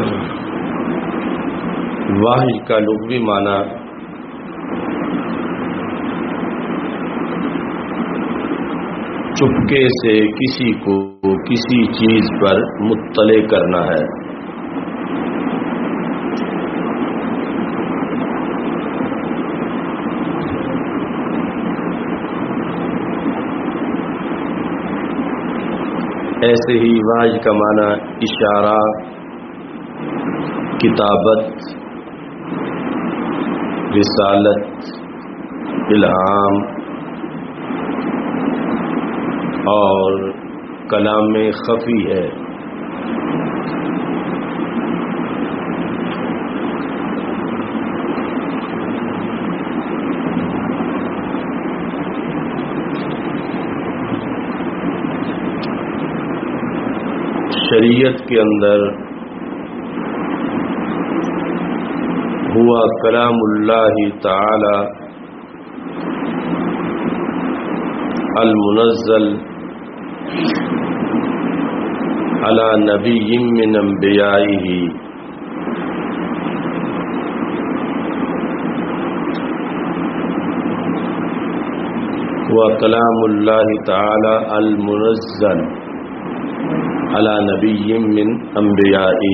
وحی کا لغوی معنی چپکے سے کسی کو کسی چیز پر مطلع کرنا ہے۔ ایسے ہی وحی کا معنی اشارہ، کتابت، رسالت، الہام اور کلام خفی ہے۔ شریعت کے اندر ہوا کلام اللہ تعالی المنزل علی نبی من انبیائہ، ہوا کلام اللہ تعالی المنزل علی نبی من انبیائہ،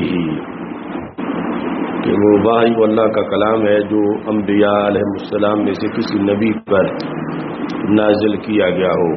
کہ وہ وحی اللہ کا کلام ہے جو انبیاء علیہ السلام میں سے کسی نبی پر نازل کیا گیا ہو۔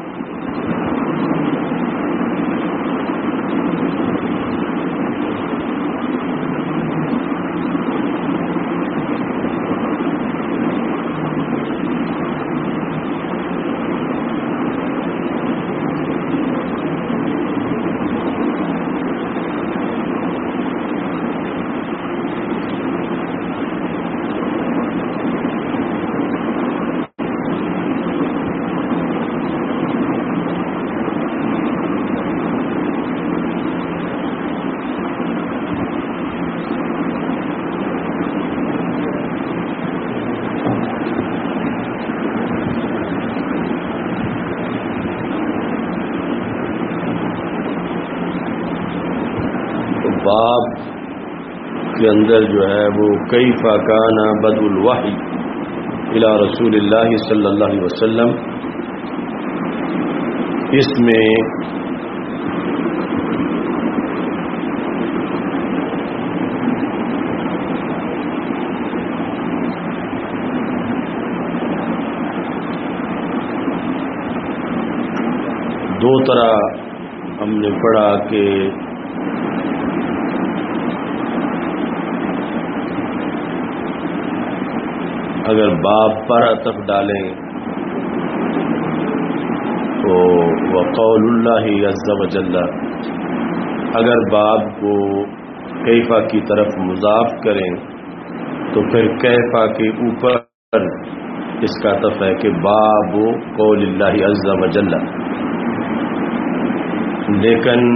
باب کے اندر جو ہے وہ کیف کان بدء الوحی الی رسول اللہ صلی اللہ علیہ وسلم، اس میں دو طرح ہم نے پڑھا کہ اگر باب پر عطف ڈالیں تو وقول اللہ عز وجل، اگر باب کو کیفا کی طرف مضاف کریں تو پھر کیفا کے اوپر اس کا عطف ہے کہ باب قول اللہ عز وجل، لیکن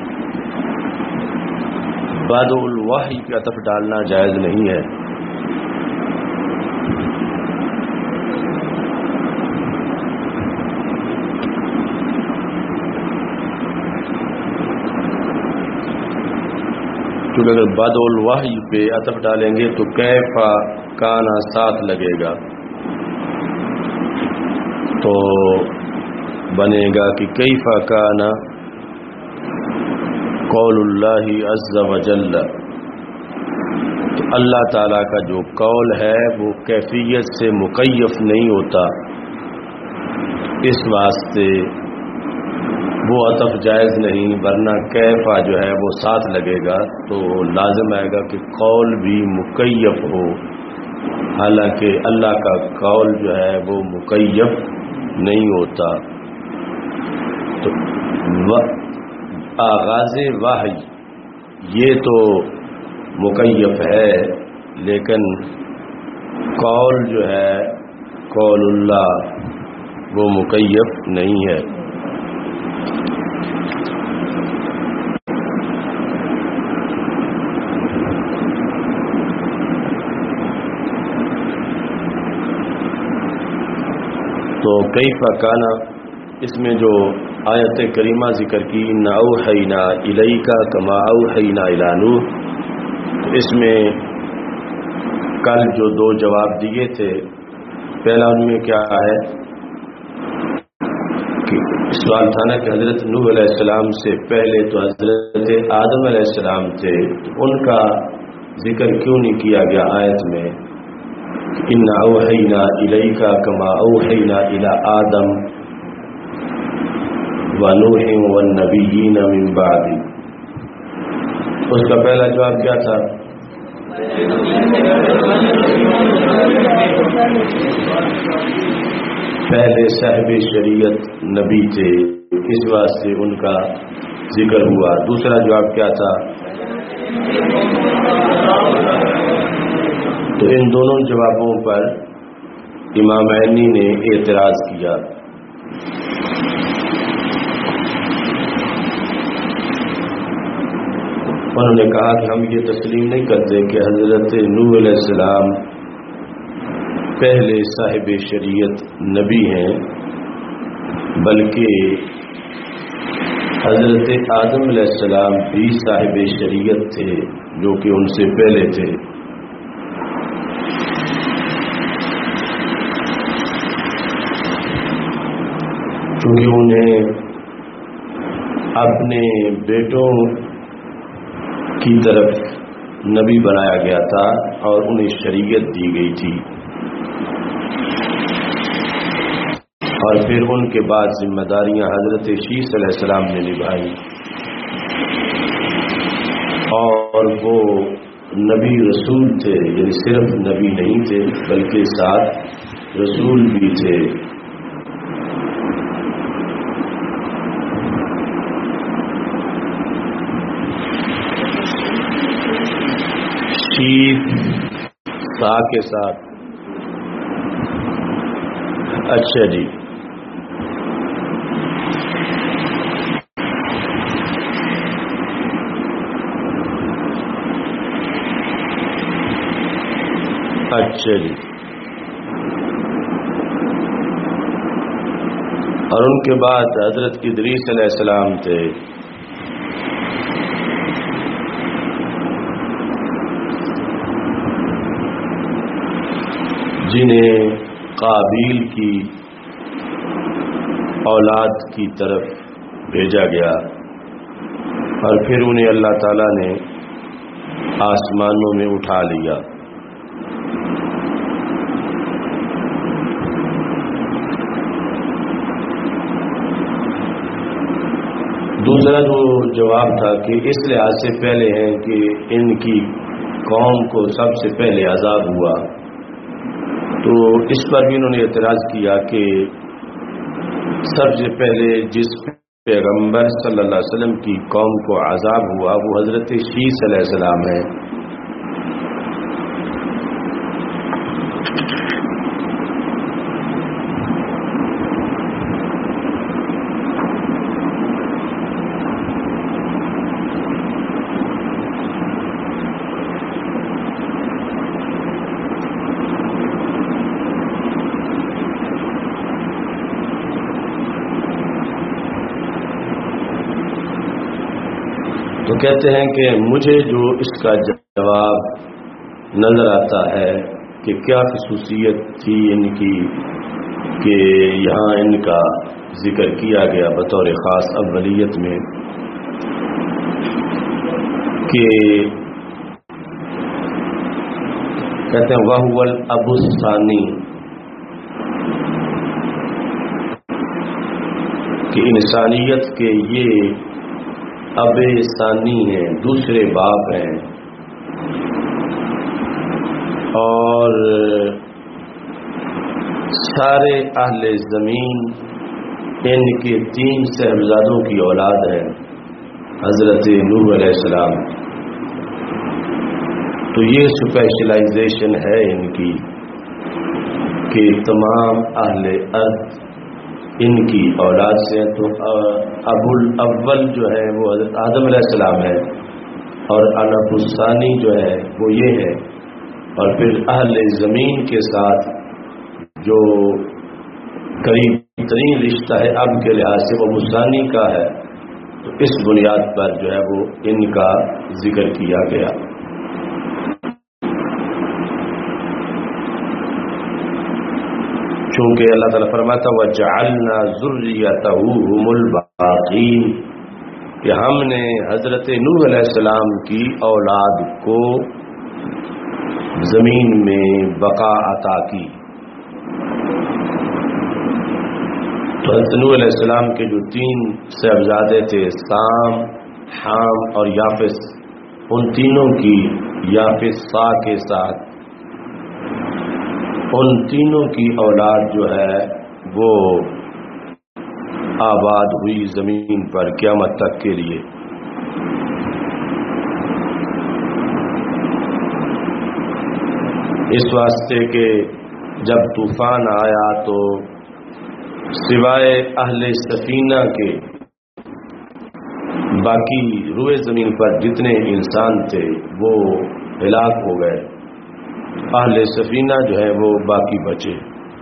بدء الوحی پہ عطف ڈالنا جائز نہیں ہے۔ کیونکہ اگر بدء الوحی پہ عطف ڈالیں گے تو کیفا کانا ساتھ لگے گا، تو بنے گا کہ کیفا کانا قول اللہ عز وجل، تو اللہ تعالیٰ کا جو قول ہے وہ کیفیت سے مکیف نہیں ہوتا، اس واسطے وہ عطف جائز نہیں، ورنہ کیفا جو ہے وہ ساتھ لگے گا تو لازم آئے گا کہ قول بھی مکیف ہو، حالانکہ اللہ کا قول جو ہے وہ مکیف نہیں ہوتا۔ تو آغاز وحی یہ تو مکیف ہے، لیکن قول جو ہے قول اللہ وہ مکیف نہیں ہے۔ تو کیف کانا اس میں جو آیت کریمہ ذکر کی، اِنَّا أَوْحَيْنَا إِلَيْكَ كَمَا أَوْحَيْنَا إِلَىٰ نُوحٍ، اس میں کل جو دو جواب دیے تھے، پہلا ان میں کیا ہے کہ سوال تھا نا کہ حضرت نوح علیہ السلام سے پہلے تو حضرت آدم علیہ السلام تھے، تو ان کا ذکر کیوں نہیں کیا گیا آیت میں؟ اِنَّا أَوْحَيْنَا إِلَيْكَ كَمَا أَوْحَيْنَا إِلَىٰ آدَمَ وَنُوحٍ وَالنَّبِيِّينَ مِن بَعْدِهِ۔ اس کا پہلا جواب کیا تھا؟ پہلے صاحب شریعت نبی تھے، اس واسطے ان کا ذکر ہوا۔ دوسرا جواب کیا تھا؟ تو ان دونوں جوابوں پر امام عینی نے اعتراض کیا۔ انہوں نے کہا کہ ہم یہ تسلیم نہیں کرتے کہ حضرت نوح علیہ السلام پہلے صاحب شریعت نبی ہیں، بلکہ حضرت آدم علیہ السلام بھی صاحب شریعت تھے جو کہ ان سے پہلے تھے۔ چونکہ انہیں اپنے بیٹوں کی طرف نبی بنایا گیا تھا اور انہیں شریعت دی گئی تھی، اور پھر ان کے بعد ذمہ داریاں حضرت شیس علیہ السلام نے نبھائی، اور وہ نبی رسول تھے، یعنی صرف نبی نہیں تھے بلکہ ساتھ رسول بھی تھے۔ تا کے ساتھ اچھا جی، اچھا جی، اور ان کے بعد حضرت ادریس علیہ السلام تھے، جنہیں قابیل کی اولاد کی طرف بھیجا گیا، اور پھر انہیں اللہ تعالیٰ نے آسمانوں میں اٹھا لیا۔ دوسرا جو جواب تھا کہ اس لحاظ سے پہلے ہیں کہ ان کی قوم کو سب سے پہلے عذاب ہوا، تو اس پر بھی انہوں نے اعتراض کیا کہ سب سے پہلے جس پیغمبر صلی اللہ علیہ وسلم کی قوم کو عذاب ہوا وہ حضرت شیس علیہ السلام ہے۔ تو کہتے ہیں کہ مجھے جو اس کا جواب نظر آتا ہے کہ کیا خصوصیت تھی ان کی کہ یہاں ان کا ذکر کیا گیا بطور خاص اولیت میں، کہ کہتے ہیں وَهُوَ الْأَبُ الثَّانِي، کہ انسانیت کے یہ اب ثانی ہیں، دوسرے باپ ہیں، اور سارے اہل زمین ان کے 3 صاحبزادوں کی اولاد ہے، حضرت نوح علیہ السلام۔ تو یہ سپیشلائزیشن ہے ان کی کہ تمام اہل ارض ان کی اولاد سے، تو ابو الاول جو ہے وہ حضرت آدم علیہ السلام ہے، اور الاب الثانی جو ہے وہ یہ ہے، اور پھر اہل زمین کے ساتھ جو قریب ترین رشتہ ہے اب کے لحاظ سے وہ ابو الثانی کا ہے، تو اس بنیاد پر جو ہے وہ ان کا ذکر کیا گیا۔ چونکہ اللہ تعالیٰ فرماتا وَجَعَلْنَا ذُرِّيَّتَهُ هُمُ الْبَاقِينَ کہ ہم نے حضرت نوح علیہ السلام کی اولاد کو زمین میں بقا عطا کی. تو حضرت نوح علیہ السلام کے جو 3 صاحبزادے تھے سام، حام اور یافس، ان تینوں کی یافس سا کے ساتھ ان تینوں کی اولاد جو ہے وہ آباد ہوئی زمین پر قیامت تک کے لیے. اس واسطے کہ جب طوفان آیا تو سوائے اہل سفینہ کے باقی روئے زمین پر جتنے انسان تھے وہ ہلاک ہو گئے. اہل سفینہ جو ہے وہ باقی بچے.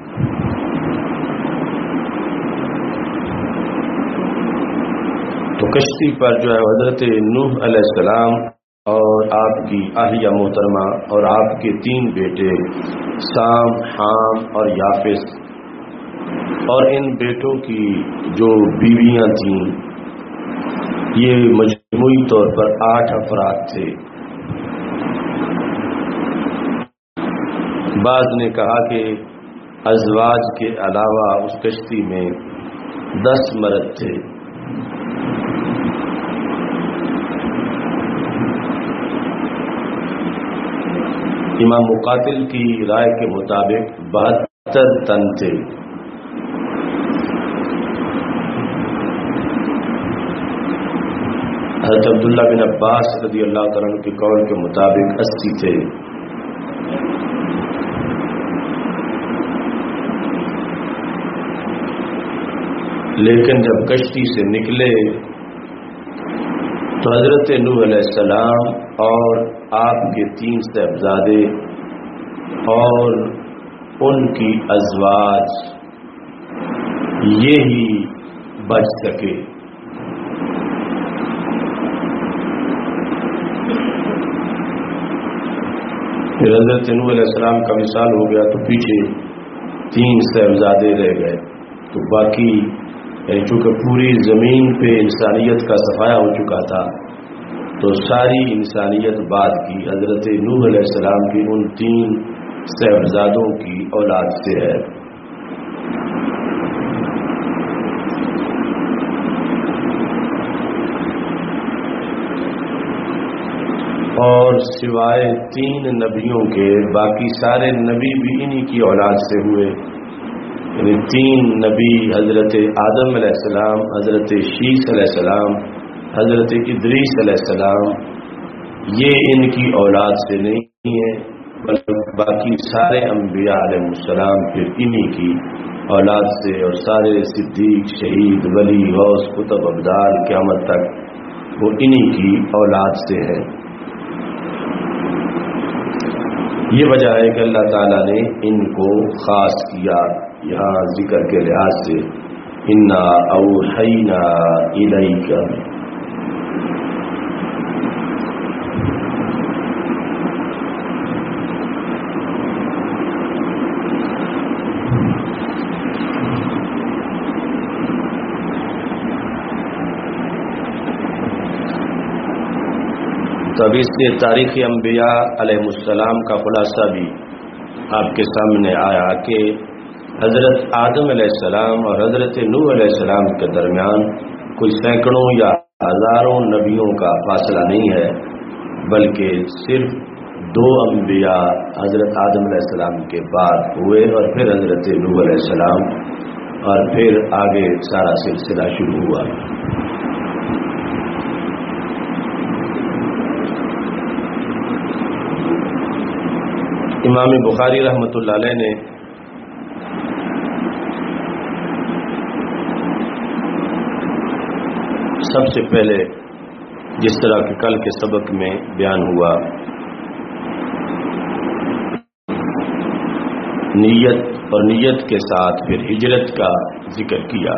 تو کشتی پر جو ہے حضرت نوح علیہ السلام اور آپ کی اہلیہ محترمہ اور آپ کے 3 بیٹے سام، حام اور یافس اور ان بیٹوں کی جو بیویاں تھیں یہ مجموعی طور پر 8 افراد تھے. بعض نے کہا کہ ازواج کے علاوہ اس کشتی میں 10 مرد تھے. امام مقاتل کی رائے کے مطابق 72 تن تھے. حضرت عبداللہ بن عباس رضی اللہ تعالیٰ عنہ کے قول کے مطابق 80 تھے. لیکن جب کشتی سے نکلے تو حضرت نوح علیہ السلام اور آپ کے 3 صاحبزادے اور ان کی ازواج یہی بچ سکے. پھر حضرت نوح علیہ السلام کا وصال ہو گیا تو پیچھے 3 صاحبزادے رہ گئے. تو باقی چونکہ پوری زمین پہ انسانیت کا صفایا ہو چکا تھا تو ساری انسانیت بعد کی حضرت نوح علیہ السلام کی ان 3 صاحبزادوں کی اولاد سے ہے. اور سوائے 3 نبیوں کے باقی سارے نبی بھی انہی کی اولاد سے ہوئے. یعنی 3 نبی حضرت آدم علیہ السلام، حضرت شیس علیہ السلام، حضرت ادریس علیہ السلام یہ ان کی اولاد سے نہیں ہیں بلکہ باقی سارے انبیاء علیہ السلام پھر انہی کی اولاد سے، اور سارے صدیق، شہید، ولی، غوث، قطب، ابدال قیامت تک وہ انہی کی اولاد سے ہیں. یہ وجہ ہے کہ اللہ تعالیٰ نے ان کو خاص کیا یہاں ذکر کے لحاظ سے. انا اوحینا الیک، تو اب اس سے تاریخ انبیاء علیہ السلام کا خلاصہ بھی آپ کے سامنے آیا کہ حضرت آدم علیہ السلام اور حضرت نوح علیہ السلام کے درمیان کوئی سینکڑوں یا ہزاروں نبیوں کا فاصلہ نہیں ہے، بلکہ صرف 2 انبیاء حضرت آدم علیہ السلام کے بعد ہوئے اور پھر حضرت نوح علیہ السلام، اور پھر آگے سارا سلسلہ شروع ہوا. امام بخاری رحمۃ اللہ علیہ نے سب سے پہلے جس طرح کہ کل کے سبق میں بیان ہوا نیت اور نیت کے ساتھ پھر ہجرت کا ذکر کیا.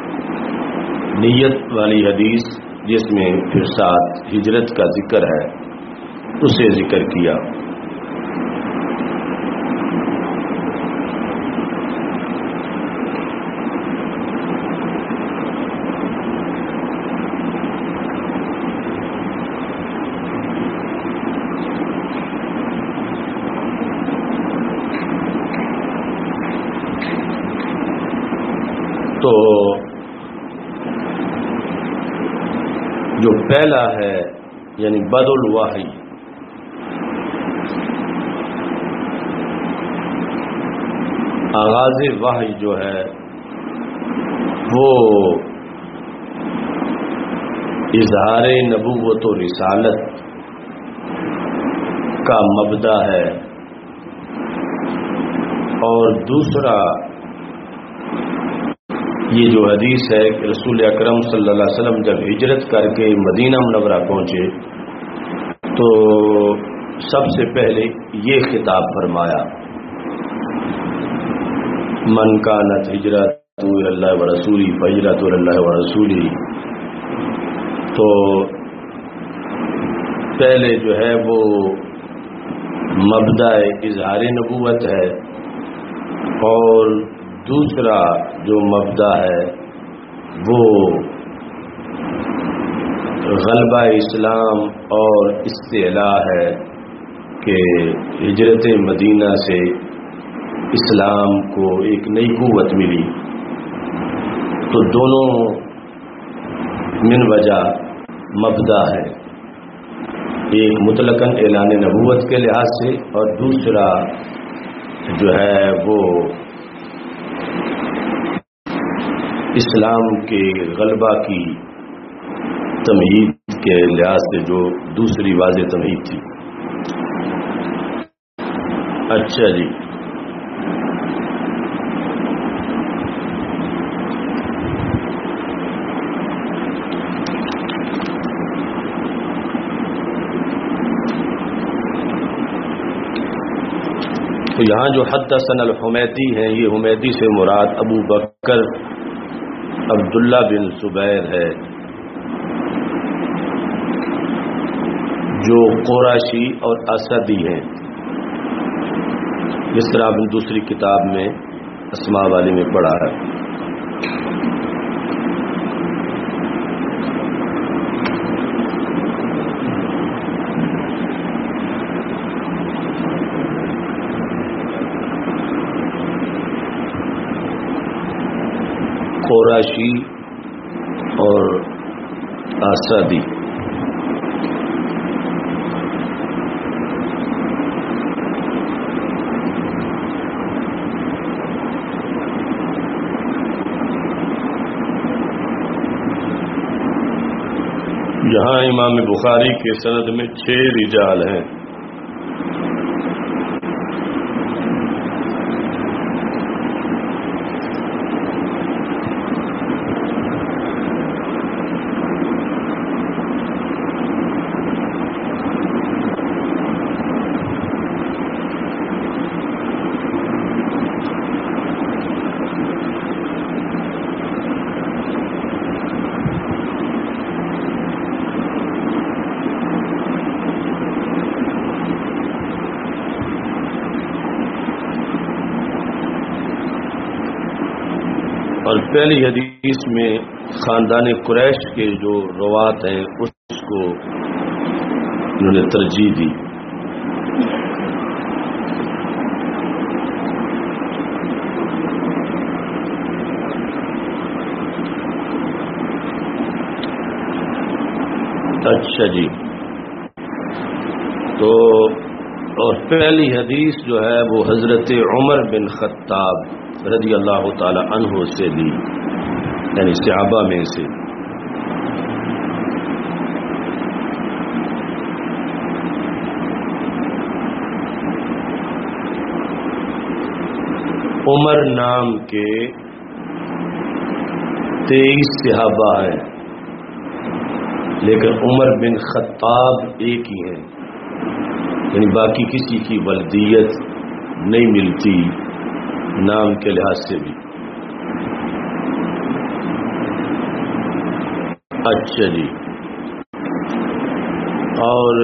نیت والی حدیث جس میں پھر ساتھ ہجرت کا ذکر ہے اسے ذکر کیا. تو جو پہلا ہے یعنی بدء الوحی، آغاز وحی جو ہے وہ اظہار نبوت و رسالت کا مبدا ہے، اور دوسرا یہ جو حدیث ہے کہ رسول اکرم صلی اللہ علیہ وسلم جب ہجرت کر کے مدینہ منورہ پہنچے تو سب سے پہلے یہ خطاب فرمایا، من کانت ہجرت الی اللہ ورسولہ فہجرۃ الی اللہ ورسولہ۔ تو پہلے جو ہے وہ مبدأ اظہار نبوت ہے، اور دوسرا جو مبدأ ہے وہ غلبہ اسلام اور استعلاء ہے کہ ہجرت مدینہ سے اسلام کو ایک نئی قوت ملی۔ تو دونوں من وجہ مبدأ ہے، ایک مطلقاً اعلان نبوت کے لحاظ سے، اور دوسرا جو ہے وہ اسلام کے غلبہ کی تمہید کے لحاظ سے جو دوسری واضح تمہید تھی۔ اچھا جی، تو یہاں جو حدثنا الحمیدی ہیں، یہ حمیدی سے مراد ابو بکر عبداللہ بن زبیر ہے، جو قریشی اور اسدی ہیں، جس طرح آپ نے دوسری کتاب میں اسماء والی میں پڑھا ہے۔ قریشی اور اسدی، یہاں امام بخاری کے سند میں 6 رجال ہیں۔ اور پہلی حدیث میں خاندان قریش کے جو روات ہیں اس کو انہوں نے ترجیح دی۔ اچھا جی، تو اور پہلی حدیث جو ہے وہ حضرت عمر بن خطاب رضی اللہ تعالی عنہ سے لی، یعنی صحابہ میں سے۔ عمر نام کے 23 صحابہ ہیں، لیکن عمر بن خطاب ایک ہی ہیں، یعنی باقی کسی کی ولدیت نہیں ملتی نام کے لحاظ سے بھی۔ اچھا جی، اور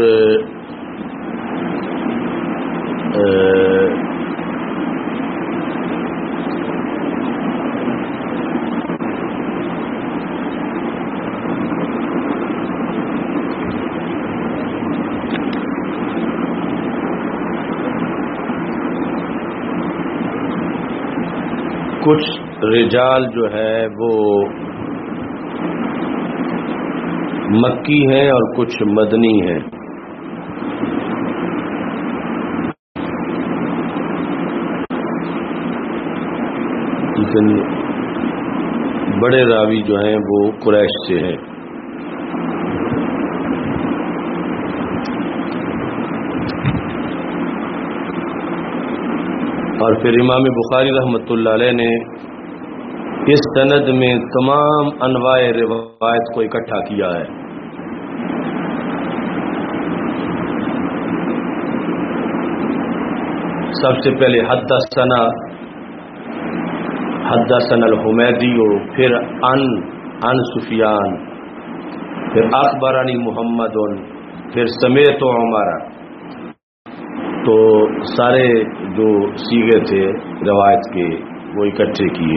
کچھ رجال جو ہے وہ مکی ہیں اور کچھ مدنی ہیں. لیکن بڑے راوی جو ہیں وہ قریش سے ہیں. اور پھر امام بخاری رحمۃ اللہ علیہ نے اس سند میں تمام انواع روایت کو اکٹھا کیا ہے. سب سے پہلے حدثنا الحمیدی، پھر ان سفیان، پھر اخبرانی محمد، پھر سمیت عمر. تو سارے جو سیغے تھے روایت کے وہ اکٹھے کیے.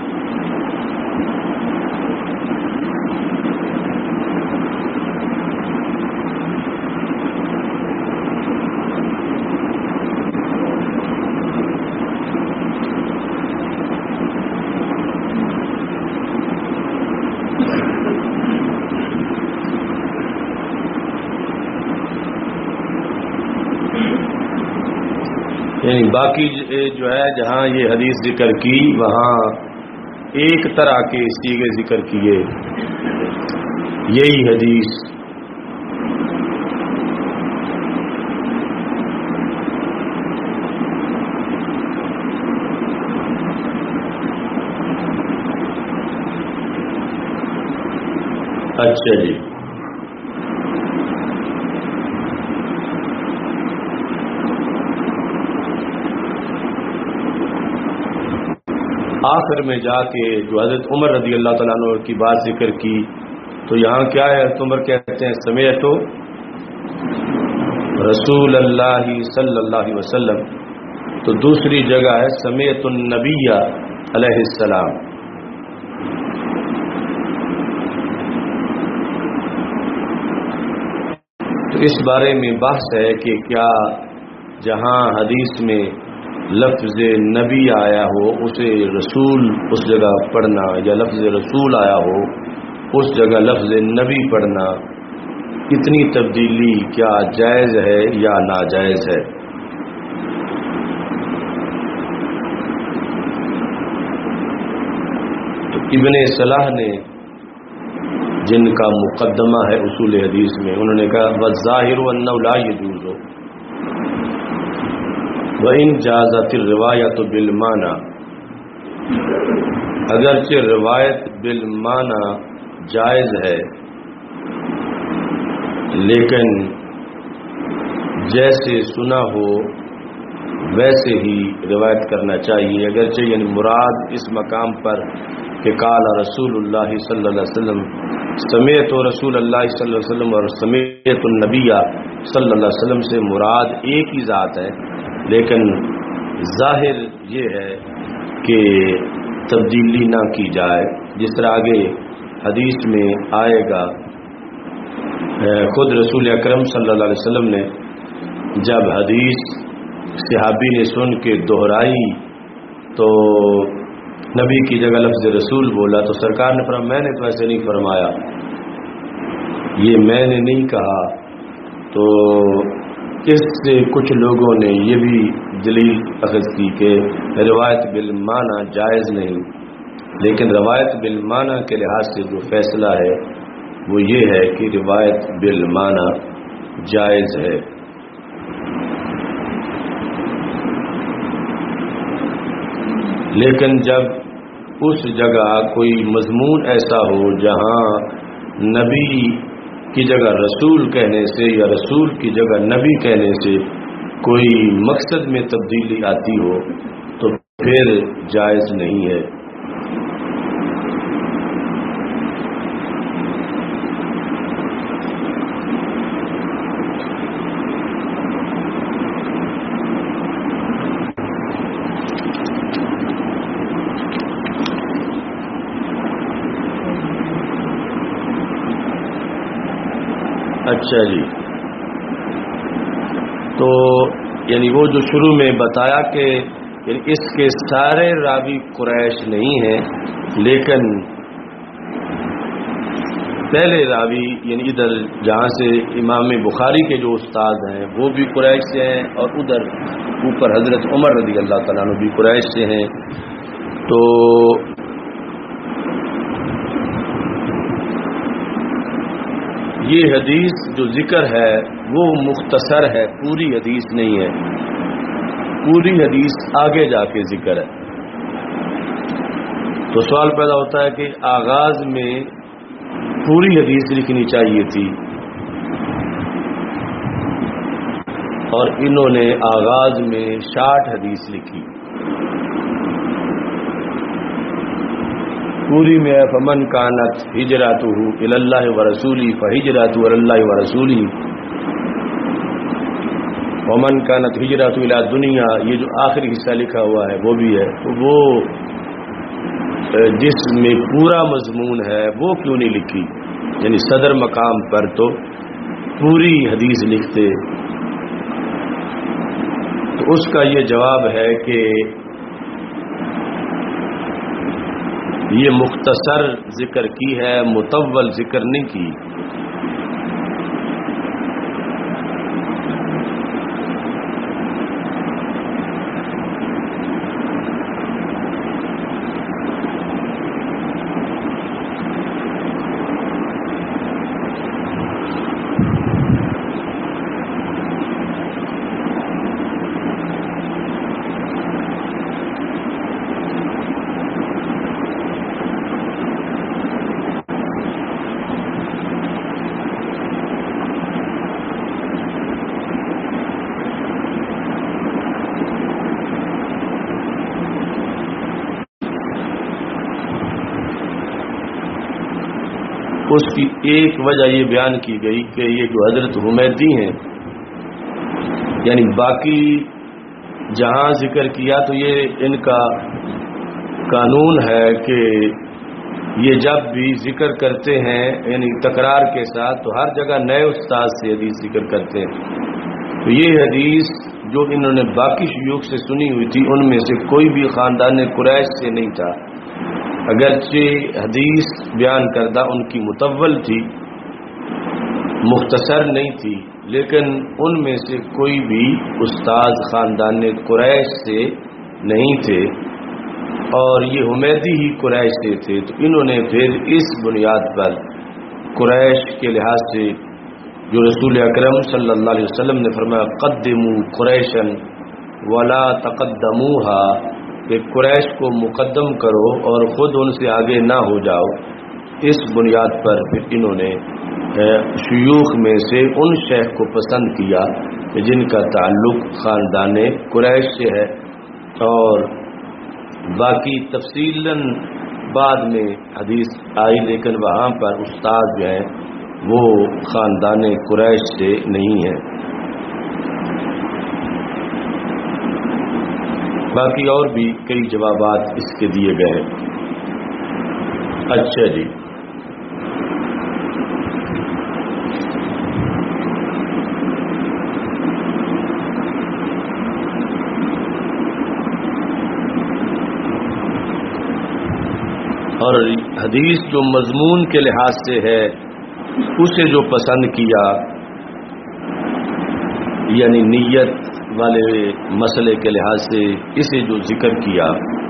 یعنی باقی جو ہے جہاں یہ حدیث ذکر کی وہاں ایک طرح کے سیغے ذکر کیے. یہی حدیث اچھا جی. آخر میں جا کے جو حضرت عمر رضی اللہ تعالیٰ عنہ کی بات ذکر کی تو یہاں کیا ہے، حضرت عمر کہتے ہیں سمعت رسول اللہ صلی اللہ علیہ وسلم. تو دوسری جگہ ہے سمعت النبی علیہ السلام. تو اس بارے میں بحث ہے کہ کیا جہاں حدیث میں لفظ نبی آیا ہو اسے رسول اس جگہ پڑھنا، یا لفظ رسول آیا ہو اس جگہ لفظ نبی پڑھنا، اتنی تبدیلی کیا جائز ہے یا ناجائز ہے؟ تو ابن صلاح نے جن کا مقدمہ ہے اصول حدیث میں، انہوں نے کہا والظاہر انہ لا یجوز وَإِن جَازَتِ الرِّوَایَةُ بِالْمَعنَى، اگرچہ روایت بالمعنی جائز ہے لیکن جیسے سنا ہو ویسے ہی روایت کرنا چاہیے. اگرچہ یعنی مراد اس مقام پر کہ قال رسول اللہ صلی اللہ علیہ وسلم، سمیت رسول اللہ صلی اللہ علیہ وسلم اور سمیت النبی صلی اللہ علیہ وسلم سے مراد ایک ہی ذات ہے، لیکن ظاہر یہ ہے کہ تبدیلی نہ کی جائے. جس طرح آگے حدیث میں آئے گا، خود رسول اکرم صلی اللہ علیہ وسلم نے جب حدیث صحابی نے سن کے دہرائی تو نبی کی جگہ لفظ رسول بولا تو سرکار نے فرمایا میں نے تو ایسے نہیں فرمایا، یہ میں نے نہیں کہا. تو اس سے کچھ لوگوں نے یہ بھی دلیل اخذ کی کہ روایت بالمعنی جائز نہیں، لیکن روایت بالمعنی کے لحاظ سے جو فیصلہ ہے وہ یہ ہے کہ روایت بالمعنی جائز ہے. لیکن جب اس جگہ کوئی مضمون ایسا ہو جہاں نبی کی جگہ رسول کہنے سے یا رسول کی جگہ نبی کہنے سے کوئی مقصد میں تبدیلی آتی ہو تو پھر جائز نہیں ہے. اچھا جی، تو یعنی وہ جو شروع میں بتایا کہ یعنی اس کے سارے راوی قریش نہیں ہیں، لیکن پہلے راوی یعنی ادھر جہاں سے امام بخاری کے جو استاد ہیں وہ بھی قریش سے ہیں، اور ادھر اوپر حضرت عمر رضی اللہ تعالیٰ عنہ بھی قریش سے ہیں. تو یہ حدیث جو ذکر ہے وہ مختصر ہے، پوری حدیث نہیں ہے، پوری حدیث آگے جا کے ذکر ہے. تو سوال پیدا ہوتا ہے کہ آغاز میں پوری حدیث لکھنی چاہیے تھی، اور انہوں نے آغاز میں 60 حدیث لکھی. پوری میں فمن کانت ہجرتہ الی اللہ ورسولہ فہجرتہ الی اللہ ورسولہ، ومن کانت ہجرتہ الی دنیا، یہ جو آخری حصہ لکھا ہوا ہے وہ بھی ہے. تو وہ جس میں پورا مضمون ہے وہ کیوں نہیں لکھی؟ یعنی صدر مقام پر تو پوری حدیث لکھتے. تو اس کا یہ جواب ہے کہ یہ مختصر ذکر کی ہے، مطول ذکر نہیں کی. اس کی ایک وجہ یہ بیان کی گئی کہ یہ جو حضرت حمیدی ہیں، یعنی باقی جہاں ذکر کیا تو یہ ان کا قانون ہے کہ یہ جب بھی ذکر کرتے ہیں یعنی تکرار کے ساتھ تو ہر جگہ نئے استاد سے حدیث ذکر کرتے ہیں. تو یہ حدیث جو انہوں نے باقی شیوخ سے سنی ہوئی تھی ان میں سے کوئی بھی خاندان قریش سے نہیں تھا. اگرچہ حدیث بیان کردہ ان کی مطول تھی، مختصر نہیں تھی، لیکن ان میں سے کوئی بھی استاد خاندان قریش سے نہیں تھے، اور یہ حمیدی ہی قریش سے تھے. تو انہوں نے پھر اس بنیاد پر قریش کے لحاظ سے جو رسول اکرم صلی اللہ علیہ وسلم نے فرمایا قدموا قریشا ولا تقدموها، کہ قریش کو مقدم کرو اور خود ان سے آگے نہ ہو جاؤ، اس بنیاد پر پھر انہوں نے شیوخ میں سے ان شیخ کو پسند کیا کہ جن کا تعلق خاندان قریش سے ہے، اور باقی تفصیلاً بعد میں حدیث آئی، لیکن وہاں پر استاد جو ہیں وہ خاندان قریش سے نہیں ہیں. باقی اور بھی کئی جوابات اس کے دیے گئے. اچھا جی، اور حدیث جو مضمون کے لحاظ سے ہے اسے جو پسند کیا، یعنی نیت والے مسئلے کے لحاظ سے اسے جو ذکر کیا،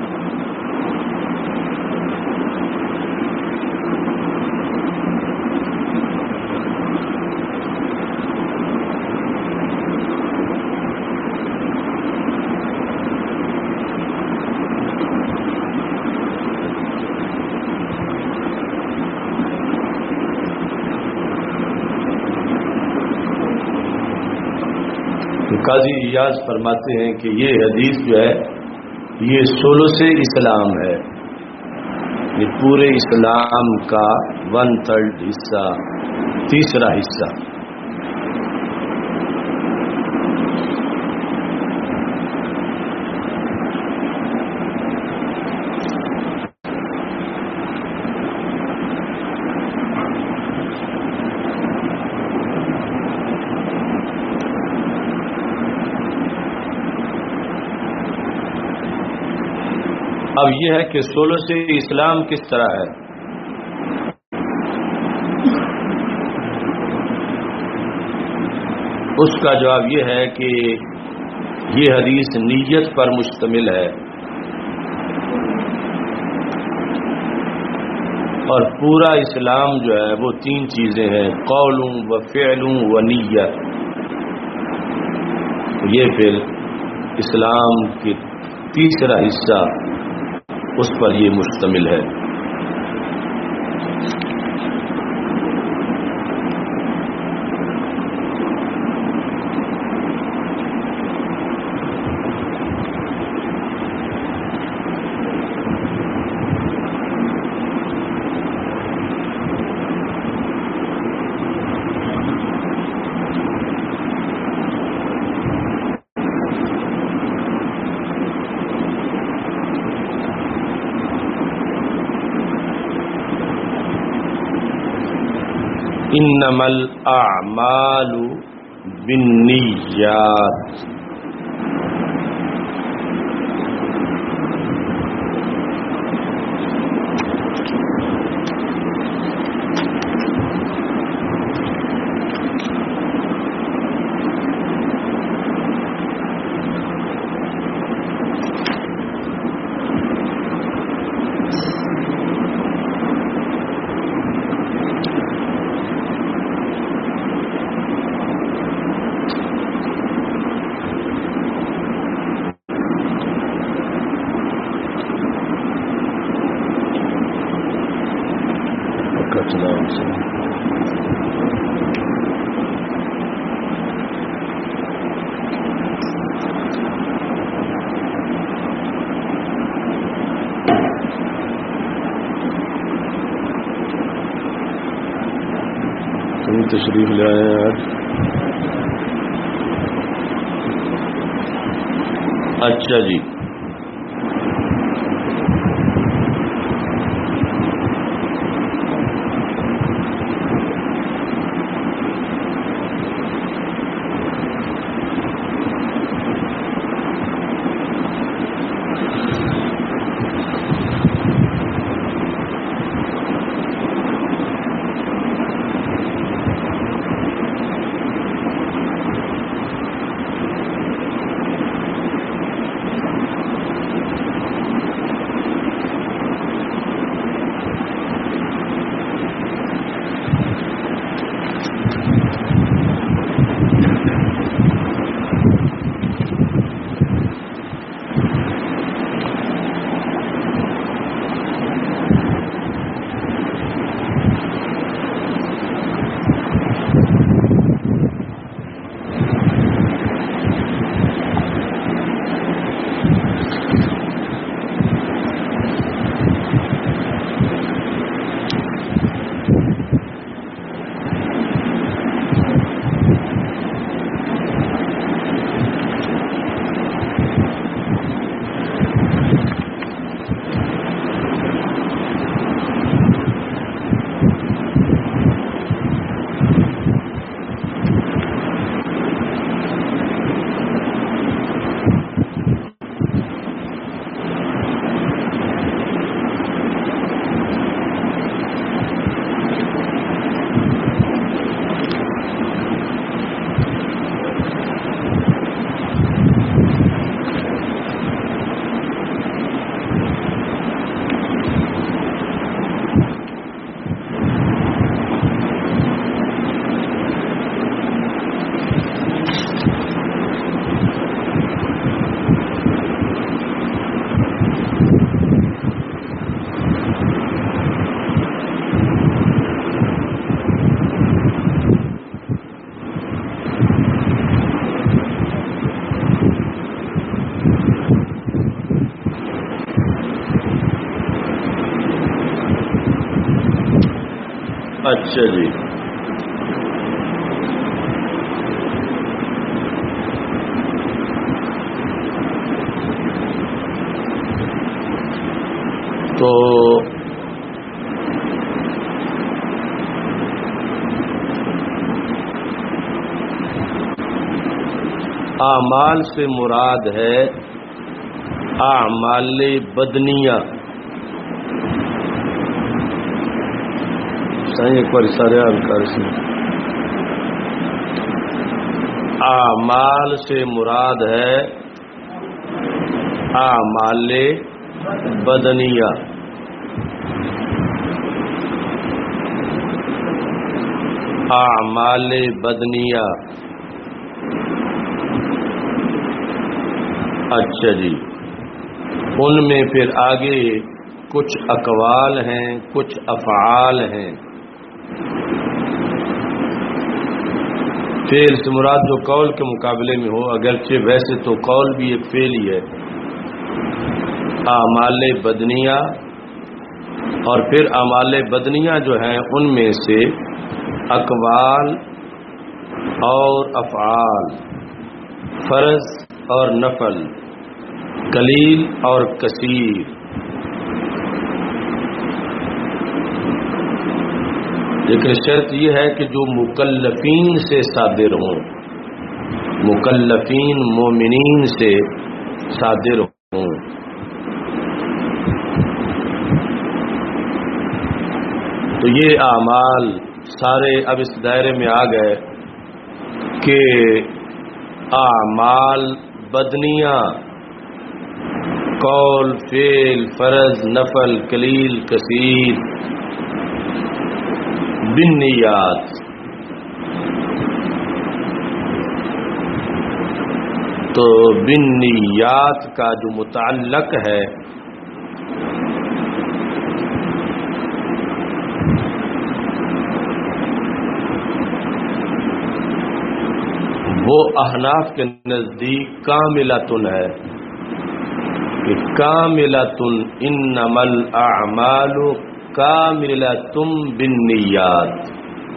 قاضی ایاز فرماتے ہیں کہ یہ حدیث جو ہے یہ ثلث اسلام ہے، یہ پورے اسلام کا 1/3 حصہ، تیسرا حصہ. اب یہ ہے کہ ثلث اسلام کس طرح ہے؟ اس کا جواب یہ ہے کہ یہ حدیث نیت پر مشتمل ہے، اور پورا اسلام جو ہے وہ 3 چیزیں ہیں، قول و فعل و نیت۔ یہ پھر اسلام کی تیسرا حصہ اس پر یہ مشتمل ہے۔ انما الاعمال بالنیات۔ تشریف لے آئے ہیں آج؟ اچھا جی، اچھا جی، تو اعمال سے مراد ہے اعمال بدنیہ ایک بار سارے انکار سے اعمال سے مراد ہے اعمال بدنیہ. اعمال بدنیہ. اچھا جی، ان میں پھر آگے کچھ اقوال ہیں، کچھ افعال ہیں. فعل سے مراد جو قول کے مقابلے میں ہو، اگرچہ ویسے تو قول بھی ایک فعل ہی ہے. اعمال بدنیہ، اور پھر اعمال بدنیہ جو ہیں ان میں سے اقوال اور افعال، فرض اور نفل، قلیل اور کثیر. لیکن شرط یہ ہے کہ جو مکلفین سے صادر ہوں، مکلفین مومنین سے صادر ہوں. تو یہ اعمال سارے اب اس دائرے میں آ گئے کہ اعمال بدنیہ، قول، فعل، فرض، نفل، قلیل، کثیر، بالنیات. تو بالنیات کا جو متعلق ہے وہ احناف کے نزدیک کاملۃن ہے کہ کاملۃن انما الاعمال کاملۃ بالنیات.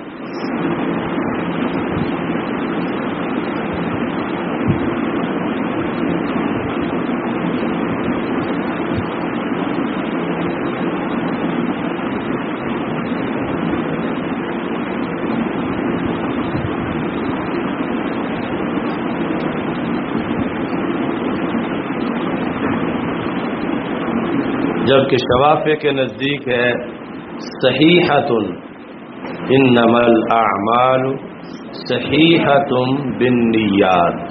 جبکہ شوافع کے نزدیک ہے صحیحۃ انما الاعمال صحیحۃ بالنیات.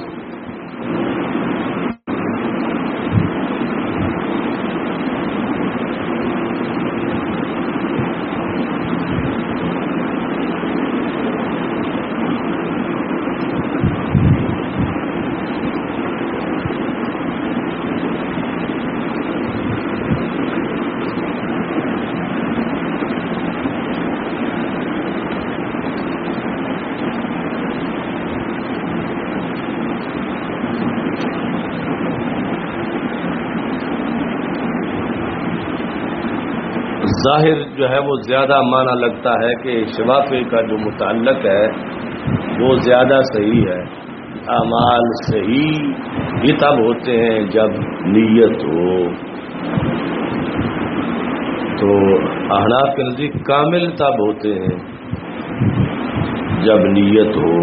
ظاہر جو ہے وہ زیادہ معنی لگتا ہے کہ شوافع کا جو متعلق ہے وہ زیادہ صحیح ہے. اعمال صحیح یہ تب ہوتے ہیں جب نیت ہو. تو احناف کے نزدیک کامل تب ہوتے ہیں جب نیت ہو.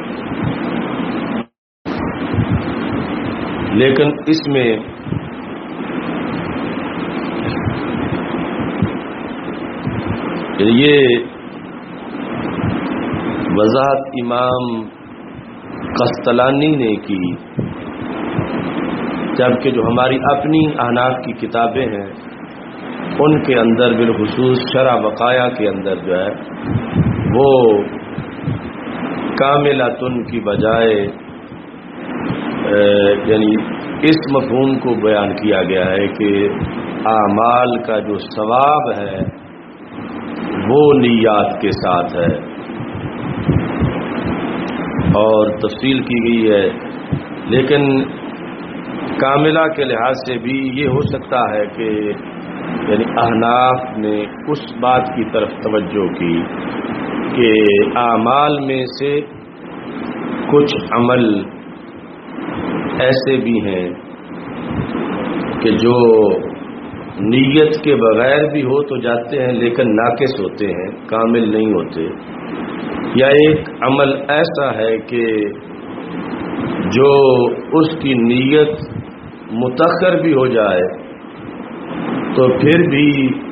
لیکن اس میں یہ وضاحت امام قسطلانی نے کی، جبکہ جو ہماری اپنی احناف کی کتابیں ہیں ان کے اندر بالخصوص شرح بقایا کے اندر جو ہے وہ کاملۃن کی بجائے یعنی اس مفہوم کو بیان کیا گیا ہے کہ اعمال کا جو ثواب ہے وہ نیات کے ساتھ ہے، اور تفصیل کی گئی ہے. لیکن کاملہ کے لحاظ سے بھی یہ ہو سکتا ہے کہ یعنی احناف نے اس بات کی طرف توجہ کی کہ اعمال میں سے کچھ عمل ایسے بھی ہیں کہ جو نیت کے بغیر بھی ہو تو جاتے ہیں لیکن ناقص ہوتے ہیں، کامل نہیں ہوتے. یا ایک عمل ایسا ہے کہ جو اس کی نیت متأخر بھی ہو جائے تو پھر بھی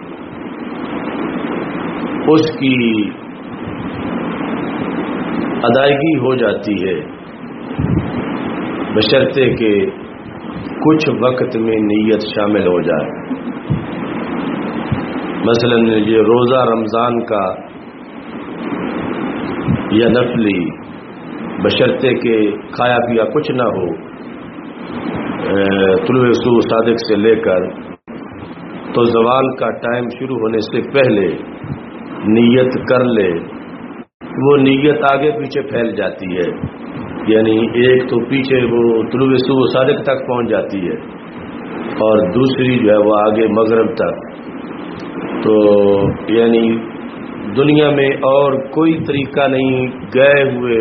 اس کی ادائیگی ہو جاتی ہے، بشرطے کہ کچھ وقت میں نیت شامل ہو جائے۔ مثلا یہ روزہ رمضان کا یا نفلی، بشرطے کہ کھایا پیا کچھ نہ ہو، طلوع صبح صادق سے لے کر تو زوال کا ٹائم شروع ہونے سے پہلے نیت کر لے، وہ نیت آگے پیچھے پھیل جاتی ہے، یعنی ایک تو پیچھے وہ طلوع صبح صادق تک پہنچ جاتی ہے اور دوسری جو ہے وہ آگے مغرب تک۔ تو یعنی دنیا میں اور کوئی طریقہ نہیں گئے ہوئے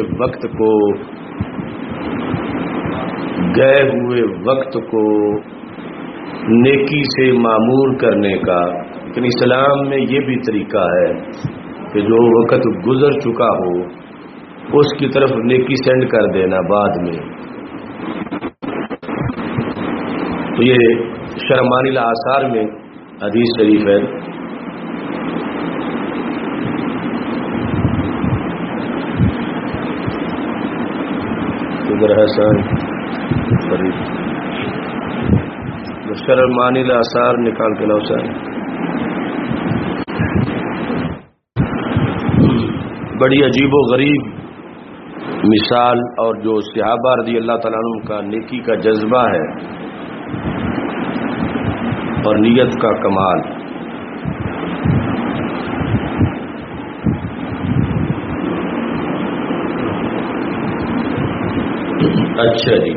وقت کو نیکی سے معمور کرنے کا، لیکن اسلام میں یہ بھی طریقہ ہے کہ جو وقت گزر چکا ہو اس کی طرف نیکی سینڈ کر دینا بعد میں۔ تو یہ شرمانی الاثار میں حدیث شریف ہے۔ حسن شرمانی الاثار نکال کے لاؤ سر۔ بڑی عجیب و غریب مثال، اور جو صحابہ رضی اللہ تعالیٰ عنہ کا نیکی کا جذبہ ہے اور نیت کا کمال۔ اچھا جی،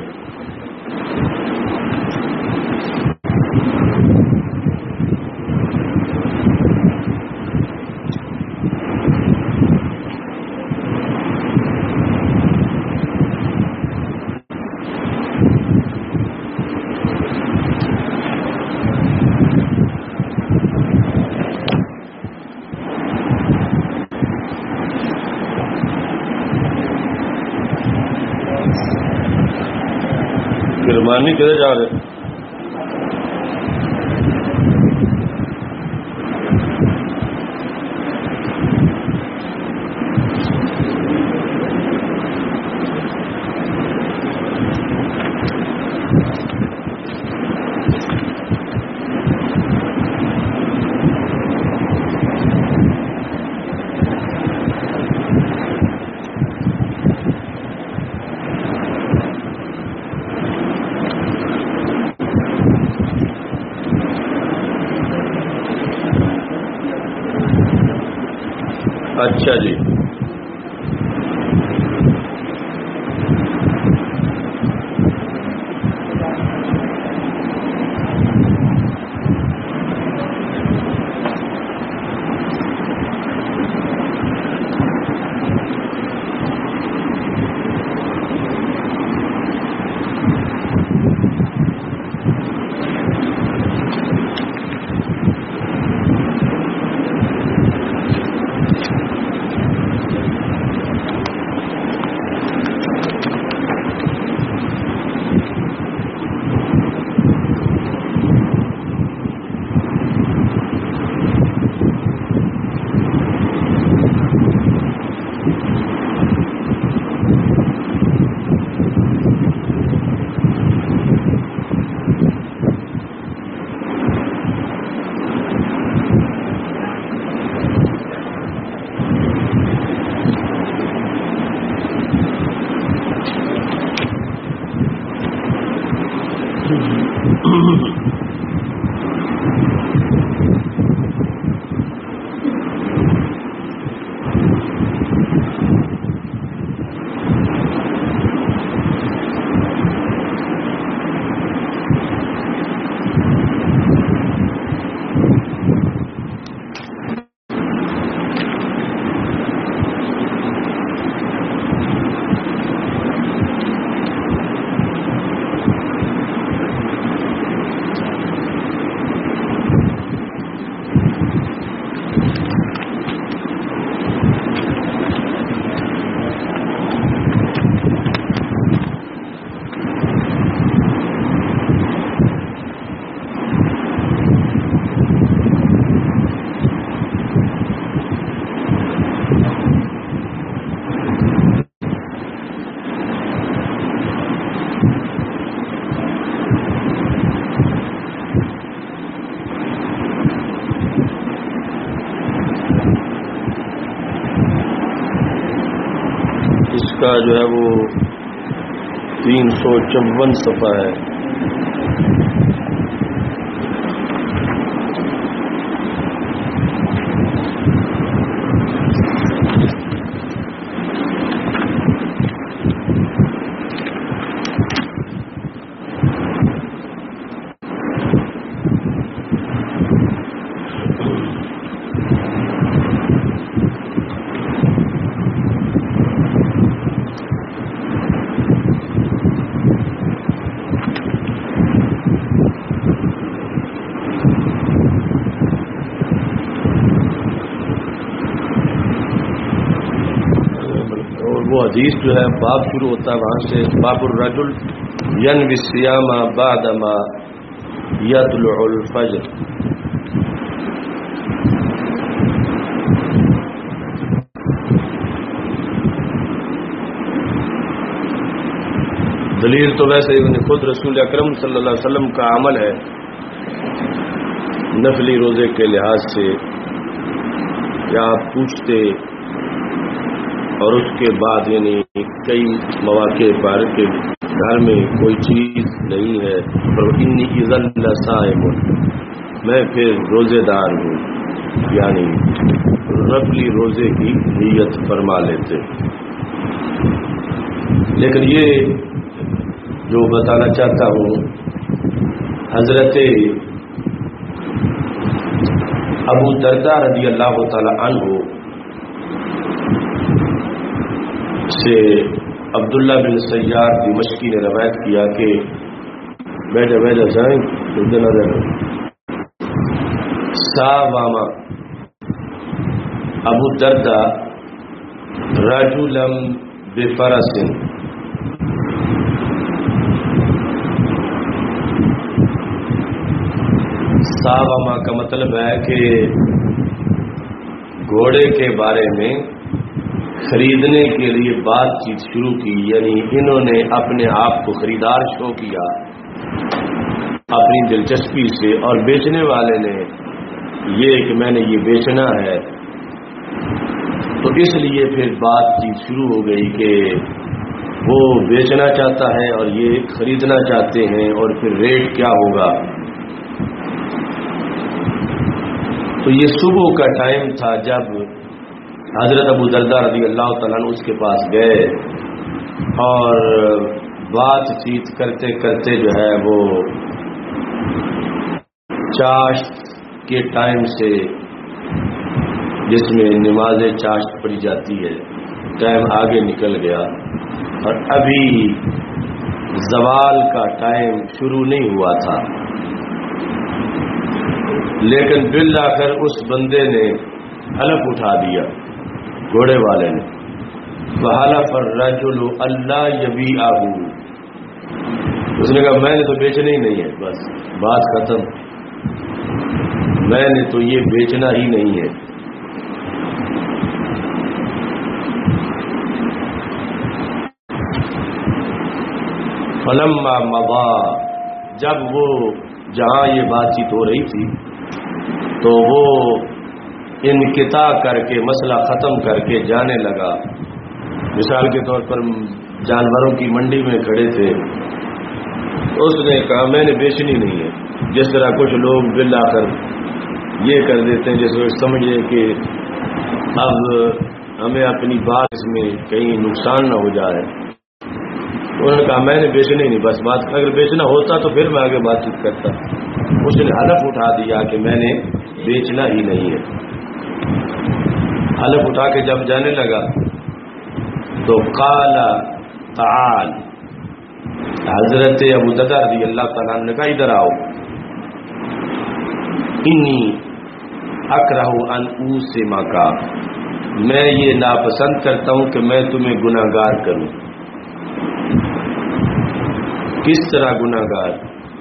کرمانی کدھر جا رہے؟ اچھا جی، کا جو ہے وہ 354 صفحہ ہے. حدیث جو ہے باب شروع ہوتا ہے وہاں سے، باب الرجل ینوی الصیام بعد ما یطلع الفجر. دلیل تو ویسے خود رسول اکرم صلی اللہ علیہ وسلم کا عمل ہے نفلی روزے کے لحاظ سے، کیا آپ پوچھتے اور اس کے بعد یعنی کئی مواقع پر کہ گھر میں کوئی چیز نہیں ہے اور انی اذن لصائم، میں پھر روزے دار ہوں، یعنی نفلی روزے کی نیت فرما لیتے. لیکن یہ جو بتانا چاہتا ہوں، حضرت ابو درداء رضی اللہ تعالی عنہ سے عبداللہ بن سیار دمشقی نے روایت کیا کہ بیٹھے جائیں ساواما ابو درداء رجلا بفرس، ساواما کا مطلب ہے کہ گھوڑے کے بارے میں خریدنے کے لیے بات چیت شروع کی، یعنی انہوں نے اپنے آپ کو خریدار شو کیا اپنی دلچسپی سے، اور بیچنے والے نے یہ کہ میں نے یہ بیچنا ہے، تو اس لیے پھر بات چیت شروع ہو گئی کہ وہ بیچنا چاہتا ہے اور یہ خریدنا چاہتے ہیں، اور پھر ریٹ کیا ہوگا. تو یہ صبح کا ٹائم تھا جب حضرت ابو درداء رضی اللہ تعالیٰ عنہ اس کے پاس گئے، اور بات چیت کرتے کرتے جو ہے وہ چاشت کے ٹائم سے، جس میں نماز چاشت پڑھی جاتی ہے، ٹائم آگے نکل گیا اور ابھی زوال کا ٹائم شروع نہیں ہوا تھا. لیکن بالآخر اس بندے نے حلف اٹھا دیا، گھوڑے والے نے، فحلف الرجل اللہ یبیعہ، اس نے کہا میں نے تو بیچنا ہی نہیں ہے، بس بات ختم، میں نے تو یہ بیچنا ہی نہیں ہے. فلما مضى، جب وہ جہاں یہ بات چیت ہو رہی تھی تو وہ انقطاع کر کے مسئلہ ختم کر کے جانے لگا. مثال کے طور پر جانوروں کی منڈی میں کھڑے تھے، اس نے کہا میں نے بیچنی نہیں ہے. جس طرح کچھ لوگ بالآخر یہ کر دیتے ہیں جس وقت سمجھے کہ اب ہمیں اپنی بات اس میں کہیں نقصان نہ ہو جائے، انہوں نے کہا میں نے بیچنی نہیں، بس بات اگر بیچنا ہوتا تو پھر میں آگے بات چیت کرتا. اس نے حلف اٹھا دیا کہ میں نے بیچنا ہی نہیں ہے. حلف اٹھا کے جب جانے لگا تو قال تعال، حضرت ابو درداء رضی اللہ تعالیٰ عنہ نے کہا ادھر آؤ، انی اکرہ ان اوسمک، میں یہ ناپسند کرتا ہوں کہ میں تمہیں گناہگار کروں. کس طرح گناہگار؟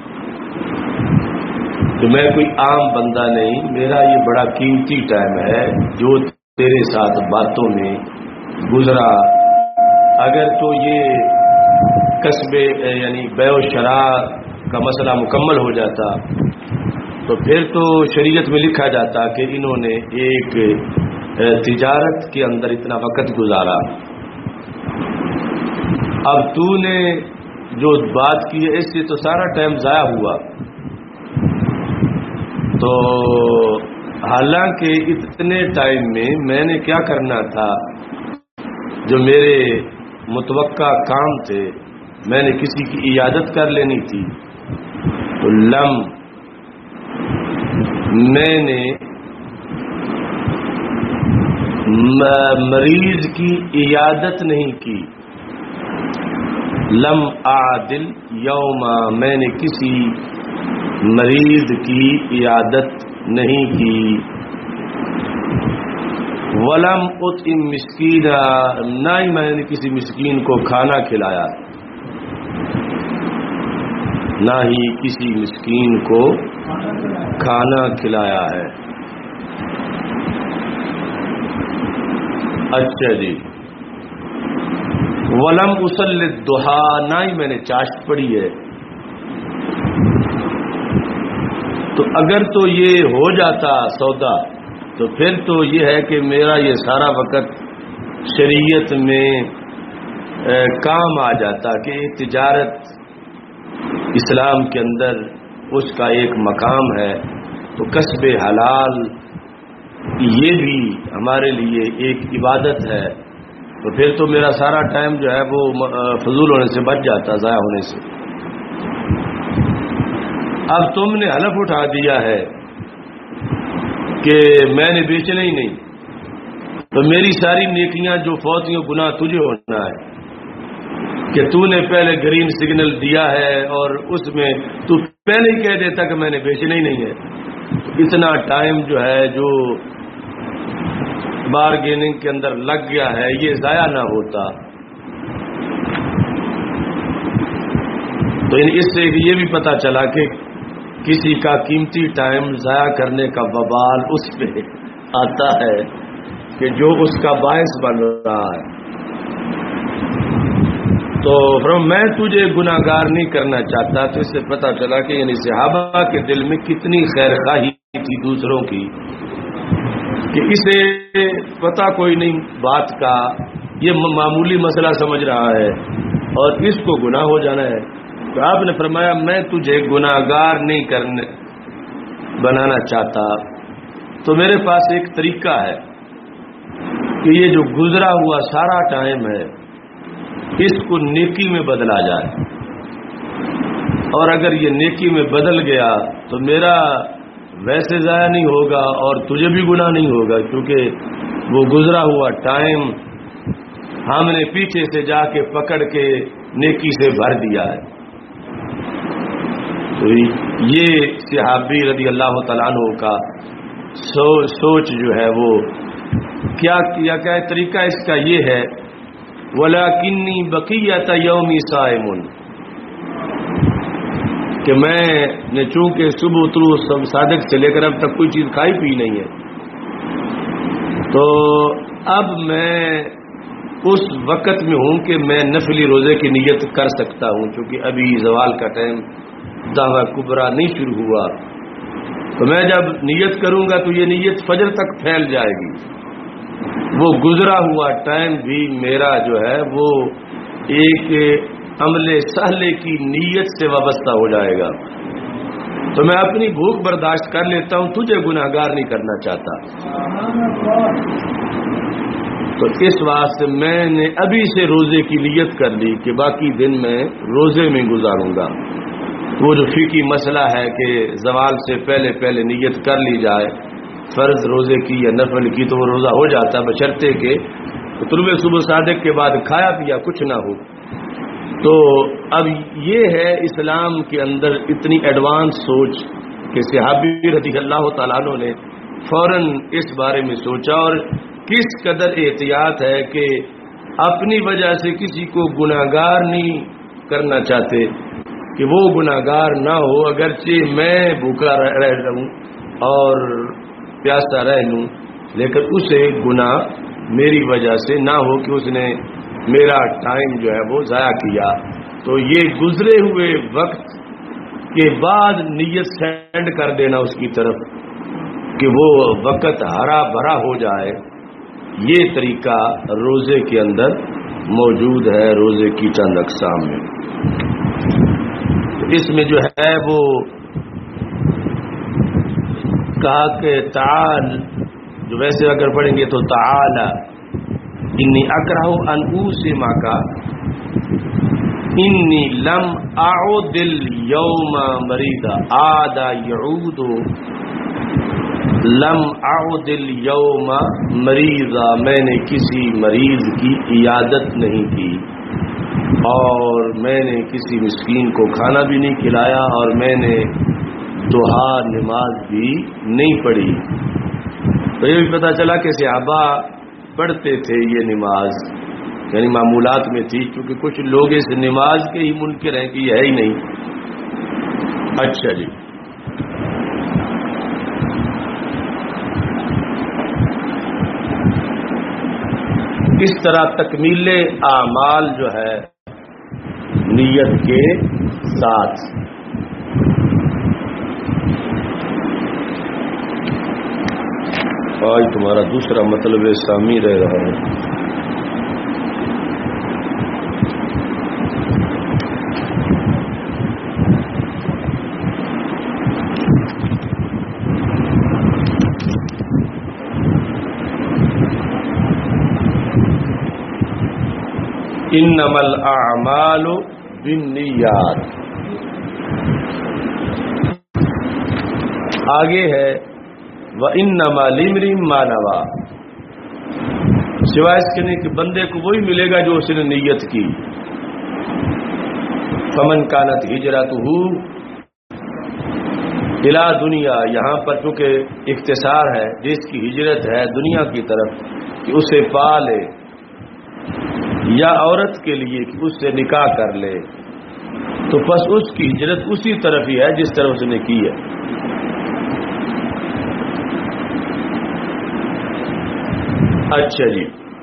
کہ میں کوئی عام بندہ نہیں، میرا یہ بڑا قیمتی ٹائم ہے جو تیرے ساتھ باتوں میں گزرا. اگر تو یہ کسب یعنی بیع و شراء کا مسئلہ مکمل ہو جاتا تو پھر تو شریعت میں لکھا جاتا کہ انہوں نے ایک تجارت کے اندر اتنا وقت گزارا. اب تو نے جو بات کی ہے اس سے تو سارا ٹائم ضائع ہوا. تو حالانکہ اتنے ٹائم میں نے کیا کرنا تھا، جو میرے متوقع کام تھے میں نے کسی کی عیادت کر لینی تھی. تو میں نے مریض کی عیادت نہیں کی. لم اعدل یوما، میں نے کسی مریض کی عیادت نہیں کی. ولم اطعم مسکینا، نہ ہی میں نے کسی مسکین کو کھانا کھلایا، نہ ہی کسی مسکین کو کھانا کھلایا ہے. اچھا جی. ولم اصلی الضحیٰ، نہ ہی میں نے چاشت پڑھی ہے. تو اگر تو یہ ہو جاتا سودا تو پھر تو یہ ہے کہ میرا یہ سارا وقت شریعت میں کام آ جاتا کہ تجارت اسلام کے اندر اس کا ایک مقام ہے. تو کسب حلال یہ بھی ہمارے لیے ایک عبادت ہے. تو پھر تو میرا سارا ٹائم جو ہے وہ فضول ہونے سے بچ جاتا، ضائع ہونے سے. اب تم نے حلف اٹھا دیا ہے کہ میں نے بیچنا ہی نہیں، تو میری ساری نیکیاں جو فوتیوں گناہ تجھے ہونا ہے کہ تو نے پہلے گرین سگنل دیا ہے اور اس میں تو پہلے ہی کہہ دیتا کہ میں نے بیچنا ہی نہیں ہے. اتنا ٹائم جو ہے جو بارگیننگ کے اندر لگ گیا ہے یہ ضائع نہ ہوتا. تو اس سے یہ بھی پتہ چلا کہ کسی کا قیمتی ٹائم ضائع کرنے کا وبال اس پہ آتا ہے کہ جو اس کا باعث بن رہا ہے. تو میں تجھے گناہگار نہیں کرنا چاہتا. تو اس سے پتہ چلا کہ یعنی صحابہ کے دل میں کتنی خیر خواہی تھی دوسروں کی کہ اسے پتہ کوئی نہیں بات کا، یہ معمولی مسئلہ سمجھ رہا ہے اور اس کو گناہ ہو جانا ہے. تو آپ نے فرمایا میں تجھے گناہگار نہیں بنانا چاہتا. تو میرے پاس ایک طریقہ ہے کہ یہ جو گزرا ہوا سارا ٹائم ہے اس کو نیکی میں بدلا جائے. اور اگر یہ نیکی میں بدل گیا تو میرا ویسے ضائع نہیں ہوگا اور تجھے بھی گناہ نہیں ہوگا، کیونکہ وہ گزرا ہوا ٹائم ہم نے پیچھے سے جا کے پکڑ کے نیکی سے بھر دیا ہے. تو یہ صحابی رضی اللہ تعالیٰ عنہ کا سوچ جو ہے وہ کیا طریقہ اس کا یہ ہے وَلَكِنِّي بَقِيَّةَ يَوْمِ صَائِمٌ، کہ میں نے چونکہ صبح طلوع صادق سے لے کر اب تک کوئی چیز کھائی پی نہیں ہے، تو اب میں اس وقت میں ہوں کہ میں نفلی روزے کی نیت کر سکتا ہوں، چونکہ ابھی زوال کا ٹائم دعویٰ کبرا نہیں شروع ہوا. تو میں جب نیت کروں گا تو یہ نیت فجر تک پھیل جائے گی. وہ گزرا ہوا ٹائم بھی میرا جو ہے وہ ایک عمل سہلے کی نیت سے وابستہ ہو جائے گا. تو میں اپنی بھوک برداشت کر لیتا ہوں، تجھے گناہگار نہیں کرنا چاہتا. تو اس واسطے میں نے ابھی سے روزے کی نیت کر لی کہ باقی دن میں روزے میں گزاروں گا. وہ جو فقہی مسئلہ ہے کہ زوال سے پہلے نیت کر لی جائے فرض روزے کی یا نفل کی تو وہ روزہ ہو جاتا ہے، بشرطے کہ طلوع صبح صادق کے بعد کھایا پیا کچھ نہ ہو. تو اب یہ ہے اسلام کے اندر اتنی ایڈوانس سوچ کہ صحابی رضی اللہ تعالیٰ عنہ نے فوراً اس بارے میں سوچا اور کس قدر احتیاط ہے کہ اپنی وجہ سے کسی کو گناہگار نہیں کرنا چاہتے کہ وہ گناہگار نہ ہو، اگرچہ میں بھوکا رہ لوں اور پیاسا رہ لوں لیکن اسے گناہ میری وجہ سے نہ ہو کہ اس نے میرا ٹائم جو ہے وہ ضائع کیا. تو یہ گزرے ہوئے وقت کے بعد نیت سینڈ کر دینا اس کی طرف کہ وہ وقت ہرا بھرا ہو جائے، یہ طریقہ روزے کے اندر موجود ہے روزے کی چند اقسام میں. اس میں جو ہے وہ کہا کہ تعال، جو ویسے اگر پڑھیں گے تو تعال انی اکرہ ان اوسما کا انی لم اعد اليوم مریضا عاد یعود لم اعد اليوم مریضا، میں نے کسی مریض کی عیادت نہیں کی اور میں نے کسی مسکین کو کھانا بھی نہیں کھلایا اور میں نے ضحیٰ نماز بھی نہیں پڑھی. تو یہ بھی پتہ چلا کہ صحابہ پڑھتے تھے یہ نماز، یعنی معمولات میں تھی، کیونکہ کچھ لوگ اس نماز کے ہی منکر ہیں کہ یہ ہے ہی نہیں. اچھا جی، اس طرح تکمیل اعمال جو ہے نیت کے ساتھ. آج تمہارا دوسرا مطلب سامی رہ رہا ہے. انما الاعمال بالنیات. آگے ہے وَإِنَّمَا لِامْرِئٍ مَّا نَوَىٰ، سوائے اس کے نہیں کہ بندے کو وہی ملے گا جو اس نے نیت کی. فَمَنْ كَانَتْ هِجْرَتُهُ إِلَىٰ دُنْيَا، یہاں پر چونکہ اختصار ہے، جس کی ہجرت ہے دنیا کی طرف کہ اسے پا لے، یا عورت کے لیے کہ اس سے نکاح کر لے، تو بس اس کی ہجرت اسی طرف ہی ہے جس طرح اس نے کی ہے. اچھا جی،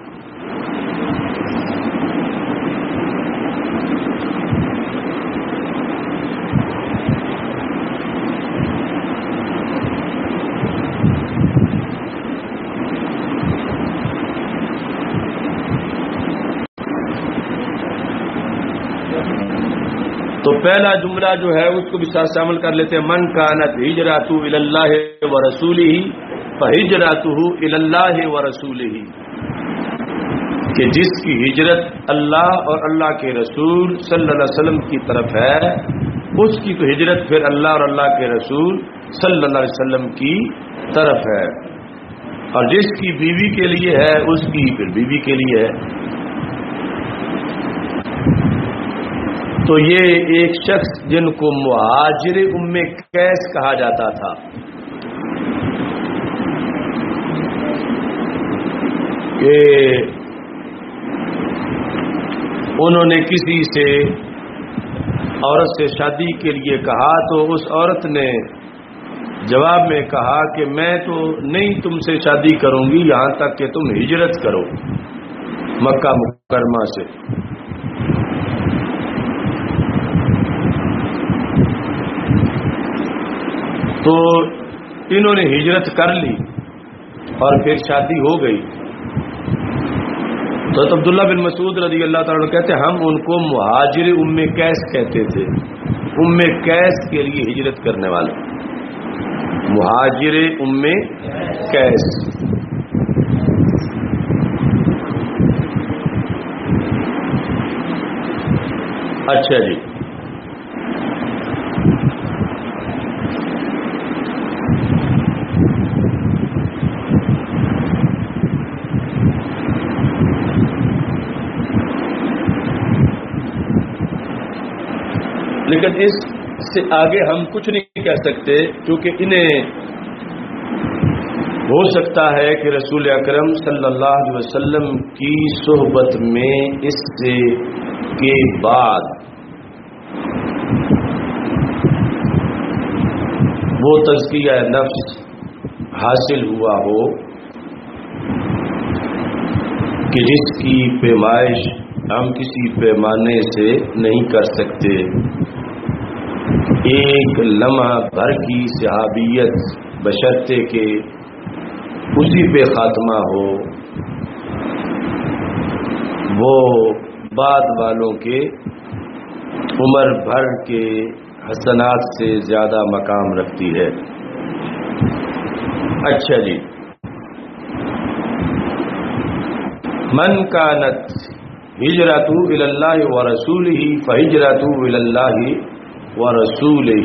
تو پہلا جملہ جو ہے اس کو بھی ساتھ شامل کر لیتے ہیں. من کانت ہجرتہ الی اللہ ورسولہ فہجرتہ الی اللہ ورسولہ، کہ جس کی ہجرت اللہ اور اللہ کے رسول صلی اللہ علیہ وسلم کی طرف ہے، اس کی تو ہجرت پھر اللہ اور اللہ کے رسول صلی اللہ علیہ وسلم کی طرف ہے، اور جس کی بیوی کے لیے ہے اس کی پھر بیوی کے لیے ہے. تو یہ ایک شخص جن کو مہاجر ام قیس کہا جاتا تھا، کہ انہوں نے کسی سے عورت سے شادی کے لیے کہا تو اس عورت نے جواب میں کہا کہ میں تو نہیں تم سے شادی کروں گی یہاں تک کہ تم ہجرت کرو مکہ مکرمہ سے. تو انہوں نے ہجرت کر لی اور پھر شادی ہو گئی. تو عبداللہ بن مسعود رضی اللہ تعالیٰ عنہ کہتے ہیں ہم ان کو مہاجر ام قیس کہتے تھے، ام قیس کے لیے ہجرت کرنے والے، مہاجر ام قیس. اچھا جی، لیکن اس سے آگے ہم کچھ نہیں کہہ سکتے، کیونکہ انہیں ہو سکتا ہے کہ رسول اکرم صلی اللہ علیہ وسلم کی صحبت میں اس سے کے بعد وہ تزکیہ نفس حاصل ہوا ہو کہ جس کی پیمائش ہم کسی پیمانے سے نہیں کر سکتے. ایک لمحہ بھر کی صحابیت بشرطے کہ اسی پہ خاتمہ ہو وہ بعد والوں کے عمر بھر کے حسنات سے زیادہ مقام رکھتی ہے۔ اچھا جی، من کانت ہجرتہ الی اللہ ورسولہ فہجرتہ الی اللہ ورسولہ۔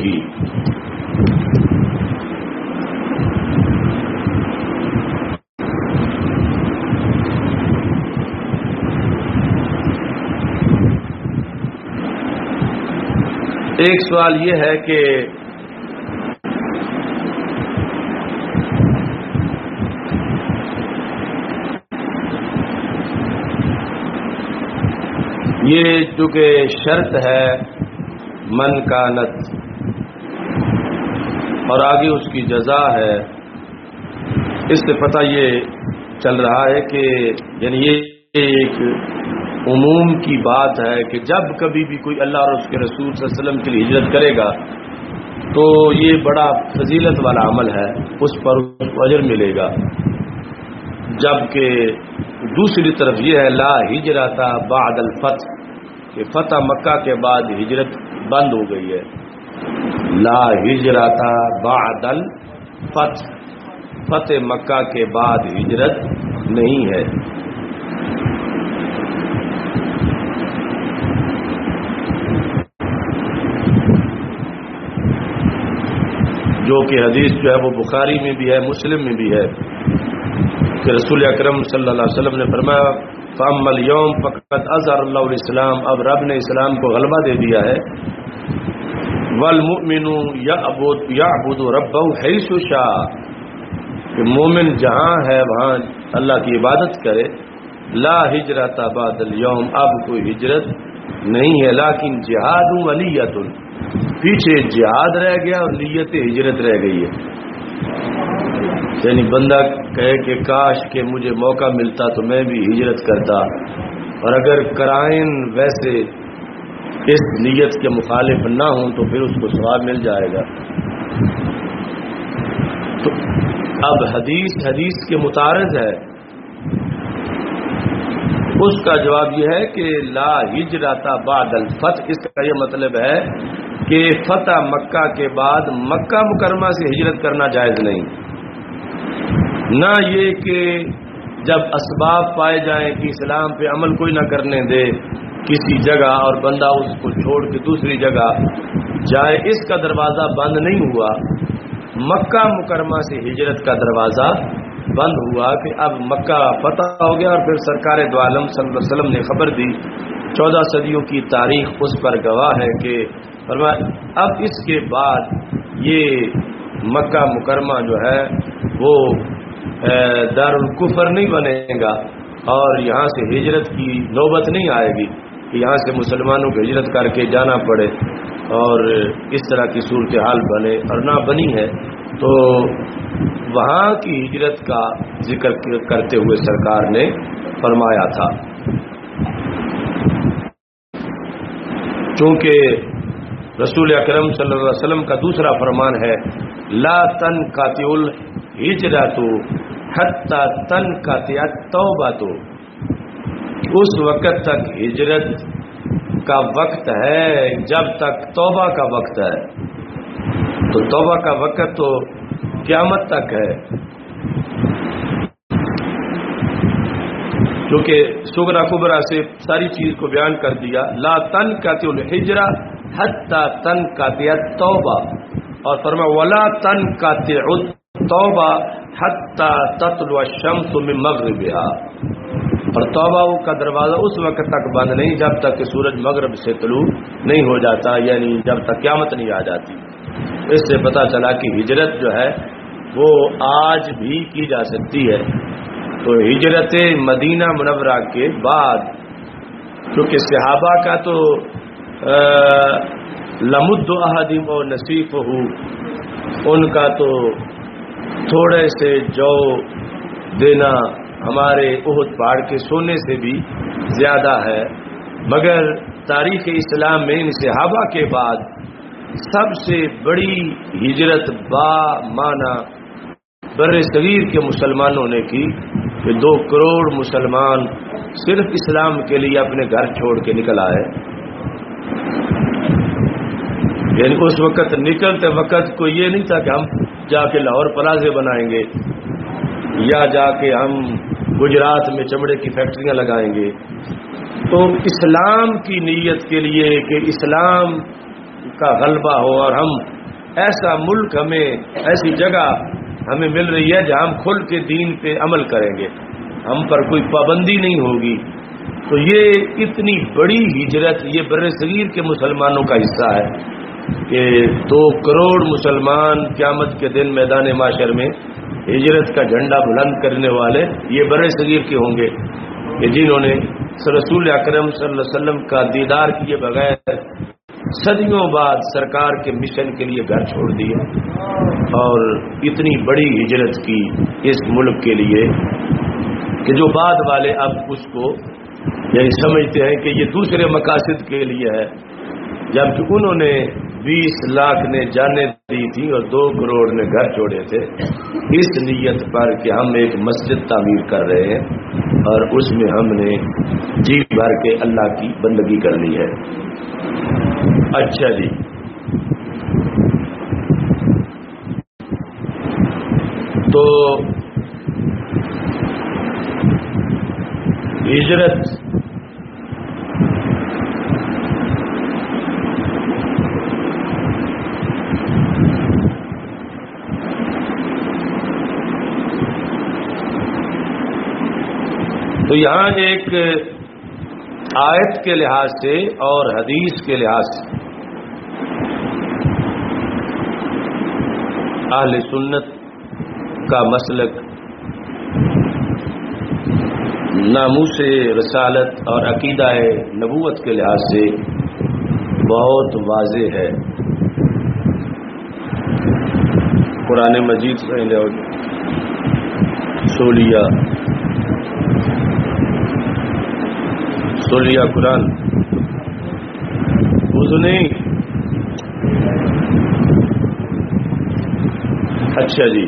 ایک سوال یہ ہے کہ یہ چونکہ شرط ہے من کانت اور آگے اس کی جزا ہے، اس سے پتہ یہ چل رہا ہے کہ یعنی یہ ایک عموم کی بات ہے کہ جب کبھی بھی کوئی اللہ اور اس کے رسول صلی اللہ علیہ وسلم کے لیے ہجرت کرے گا تو یہ بڑا فضیلت والا عمل ہے، اس پر اس کو اجر ملے گا۔ جبکہ دوسری طرف یہ ہے لا ہجرت بعد الفتح، کہ فتح مکہ کے بعد ہجرت بند ہو گئی ہے۔ لا ہجرت بعد الفتح، فتح مکہ کے بعد ہجرت نہیں ہے۔ جو کہ حدیث جو ہے وہ بخاری میں بھی ہے، مسلم میں بھی ہے کہ رسول اکرم صلی اللہ علیہ وسلم نے فرمایا فَأَمَّا الْيَوْمَ فَقَدْ أَظْهَرَ اللَّهُ الْإِسْلَامَ، اب رب نے اسلام کو غلبہ دے دیا ہے۔ وَالْمُؤْمِنُ يَعْبُدُ رَبَّهُ حَيْثُ شَاءَ، کہ مومن جہاں ہے وہاں اللہ کی عبادت کرے۔ لا ہجرت بعد اليوم، اب کوئی ہجرت نہیں ہے، لیکن جہاد ولیۃ، پیچھے جہاد رہ گیا اور نیت ہجرت رہ گئی ہے۔ یعنی بندہ کہے کہ کاش کہ مجھے موقع ملتا تو میں بھی ہجرت کرتا، اور اگر قرائن ویسے اس نیت کے مخالف نہ ہوں تو پھر اس کو ثواب مل جائے گا۔ تو اب حدیث کے متعارض ہے، اس کا جواب یہ ہے کہ لا ہجرت بعد الفتح، اس کا یہ مطلب ہے کہ فتح مکہ کے بعد مکہ مکرمہ سے ہجرت کرنا جائز نہیں، نہ یہ کہ جب اسباب پائے جائیں کہ اسلام پہ عمل کوئی نہ کرنے دے کسی جگہ اور بندہ اس کو چھوڑ کے دوسری جگہ جائے، اس کا دروازہ بند نہیں ہوا۔ مکہ مکرمہ سے ہجرت کا دروازہ بند ہوا کہ اب مکہ فتح ہو گیا، اور پھر سرکار دو عالم صلی اللہ علیہ وسلم نے خبر دی، 14 صدیوں کی تاریخ اس پر گواہ ہے کہ اب اس کے بعد یہ مکہ مکرمہ جو ہے وہ دار الکفر نہیں بنے گا، اور یہاں سے ہجرت کی نوبت نہیں آئے گی کہ یہاں سے مسلمانوں کو ہجرت کر کے جانا پڑے اور اس طرح کی صورتحال بنے، اور نہ بنی ہے۔ تو وہاں کی ہجرت کا ذکر کرتے ہوئے سرکار نے فرمایا تھا، چونکہ رسول اکرم صلی اللہ علیہ وسلم کا دوسرا فرمان ہے لا تنقطع الہجرۃ حتی تنقطع التوبۃ، اس وقت تک ہجرت کا وقت ہے جب تک توبہ کا وقت ہے۔ تو توبہ کا وقت تو قیامت تک ہے، کیونکہ صغرا کبرا سے ساری چیز کو بیان کر دیا۔ لا تنقطع الہجرہ حتی تنقطع التوبہ، اور فرمایا ولا تنقطع التوبہ حتی تطلع الشمس من مغربها، اور توبہ کا دروازہ اس وقت تک بند نہیں جب تک کہ سورج مغرب سے طلوع نہیں ہو جاتا، یعنی جب تک قیامت نہیں آ جاتی۔ اس سے پتہ چلا کہ ہجرت جو ہے وہ آج بھی کی جا سکتی ہے۔ تو ہجرت مدینہ منورہ کے بعد، کیونکہ صحابہ کا تو لمد احدہم و نصیفہ، ان کا تو تھوڑے سے جو دینا ہمارے احد پہاڑ کے سونے سے بھی زیادہ ہے، مگر تاریخ اسلام میں ان صحابہ کے بعد سب سے بڑی ہجرت با معنی بر صغیر کے مسلمانوں نے کی، کہ 2 کروڑ مسلمان صرف اسلام کے لیے اپنے گھر چھوڑ کے نکل آئے، یعنی اس وقت نکلتے وقت کوئی یہ نہیں تھا کہ ہم جا کے لاہور پلازے بنائیں گے یا جا کے ہم گجرات میں چمڑے کی فیکٹریاں لگائیں گے. تو اسلام کی نیت کے لیے کہ اسلام کا غلبہ ہو اور ہم ایسا ملک، ہمیں ایسی جگہ ہمیں مل رہی ہے جہاں ہم کھل کے دین پہ عمل کریں گے، ہم پر کوئی پابندی نہیں ہوگی. تو یہ اتنی بڑی ہجرت، یہ بر صغیر کے مسلمانوں کا حصہ ہے کہ 2 کروڑ مسلمان قیامت کے دن میدان محشر میں ہجرت کا جھنڈا بلند کرنے والے یہ بر صغیر کے ہوں گے کہ جنہوں نے رسول اکرم صلی اللہ علیہ وسلم کا دیدار کیے بغیر صدیوں بعد سرکار کے مشن کے لیے گھر چھوڑ دیے اور اتنی بڑی ہجرت کی اس ملک کے لیے کہ جو بعد والے اب اس کو یعنی سمجھتے ہیں کہ یہ دوسرے مقاصد کے لیے ہے، جبکہ انہوں نے 20 لاکھ نے جانیں دی تھی اور 2 کروڑ نے گھر چھوڑے تھے اس نیت پر کہ ہم ایک مسجد تعمیر کر رہے ہیں اور اس میں ہم نے جی بھر کے اللہ کی بندگی کرنی ہے. اچھا جی، تو ہجرت تو یہاں ایک آیت کے لحاظ سے اور حدیث کے لحاظ سے اہل سنت کا مسلک ناموس رسالت اور عقیدہ نبوت کے لحاظ سے بہت واضح ہے. قرآن مجید سے سولیا قرآن اردو نہیں. اچھا جی،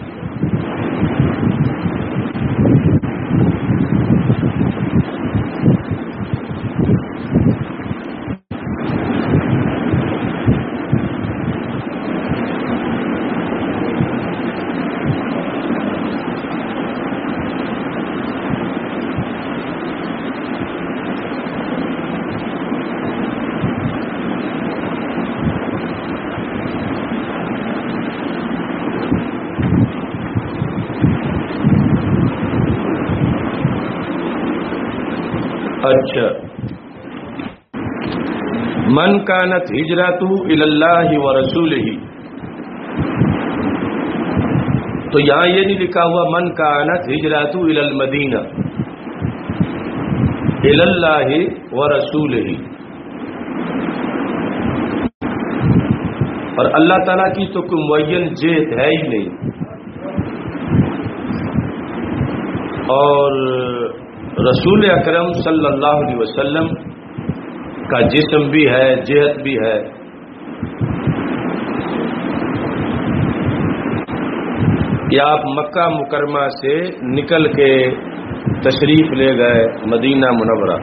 اچھا، من کانت ہجرتہ الی اللہ ورسولہ، تو یہاں یہ نہیں لکھا ہوا من کانت ہجرتہ الی المدینہ الی اللہ ورسولہ، اور اللہ تعالیٰ کی تو کوئی معین جہت ہے ہی نہیں. اور رسول اکرم صلی اللہ علیہ وسلم کا جسم بھی ہے، جہت بھی ہے. کہ آپ مکہ مکرمہ سے نکل کے تشریف لے گئے مدینہ منورہ.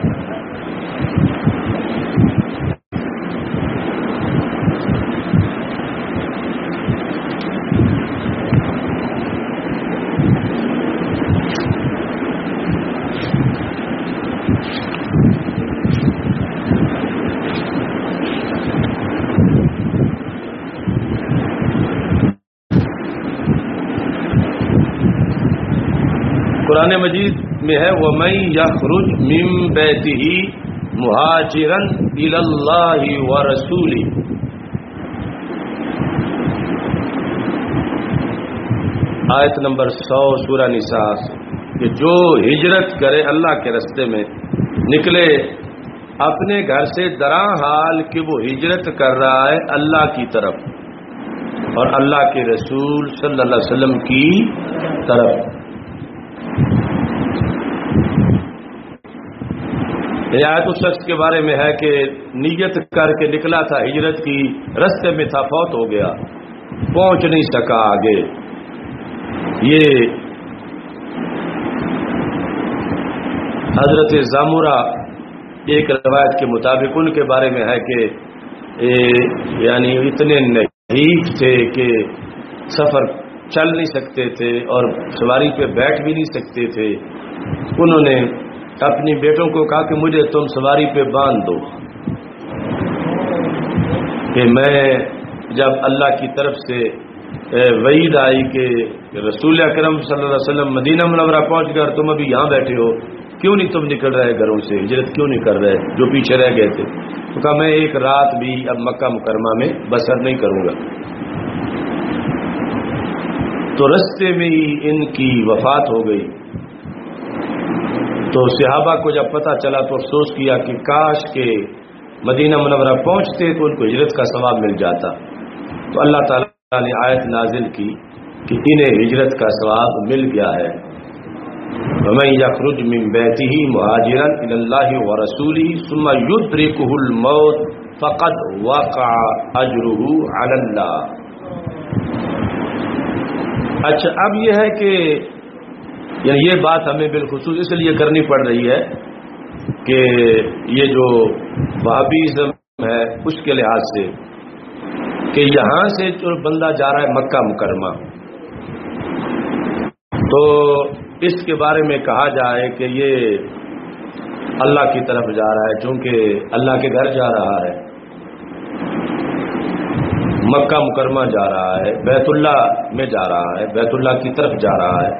قرآن مجید میں ہے وَمَن يَخْرُجْ مِن بَيْتِهِ مُهَاجِرًا إِلَى اللَّهِ وَرَسُولِهِ، آیت نمبر 100 سورہ نساء سے، کہ جو ہجرت کرے اللہ کے راستے میں نکلے اپنے گھر سے دراں حال کہ وہ ہجرت کر رہا ہے اللہ کی طرف اور اللہ کے رسول صلی اللہ علیہ وسلم کی طرف. یہ آیت اس شخص کے بارے میں ہے کہ نیت کر کے نکلا تھا ہجرت کی، رستے میں تھا، فوت ہو گیا، پہنچ نہیں سکا آگے. یہ حضرت زامورہ ایک روایت کے مطابق ان کے بارے میں ہے کہ یعنی اتنے نحیف تھے کہ سفر چل نہیں سکتے تھے اور سواری پہ بیٹھ بھی نہیں سکتے تھے. انہوں نے اپنی بیٹوں کو کہا کہ مجھے تم سواری پہ باندھ دو کہ میں جب اللہ کی طرف سے وعید آئی کہ رسول اکرم صلی اللہ علیہ وسلم مدینہ منورہ پہنچ گئے، تم ابھی یہاں بیٹھے ہو، کیوں نہیں تم نکل رہے گھروں سے، ہجرت کیوں نہیں کر رہے جو پیچھے رہ گئے تھے؟ تو کہا میں ایک رات بھی اب مکہ مکرمہ میں بسر نہیں کروں گا. تو رستے میں ہی ان کی وفات ہو گئی. تو صحابہ کو جب پتہ چلا تو افسوس کیا کہ کاش کے مدینہ منورہ پہنچتے تو ان کو ہجرت کا ثواب مل جاتا. تو اللہ تعالیٰ نے آیت نازل کی کہ انہیں ہجرت کا ثواب مل گیا ہے. وَمَن يَخْرُجْ مِن بَيْتِهِ مُهَاجِرًا إِلَى اللَّهِ وَرَسُولِهِ ثُمَّ يُدْرِكُهُ الْمَوْتُ فَقَدْ وَقَعَ أَجْرُهُ عَلَى اللَّهِ. اچھا، اب یہ ہے کہ یعنی یہ بات ہمیں بالخصوص اس لیے کرنی پڑ رہی ہے کہ یہ جو وہابیزم ہے اس کے لحاظ سے کہ یہاں سے جو بندہ جا رہا ہے مکہ مکرمہ، تو اس کے بارے میں کہا جائے کہ یہ اللہ کی طرف جا رہا ہے، چونکہ اللہ کے گھر جا رہا ہے، مکہ مکرمہ جا رہا ہے، بیت اللہ میں جا رہا ہے، بیت اللہ کی طرف جا رہا ہے.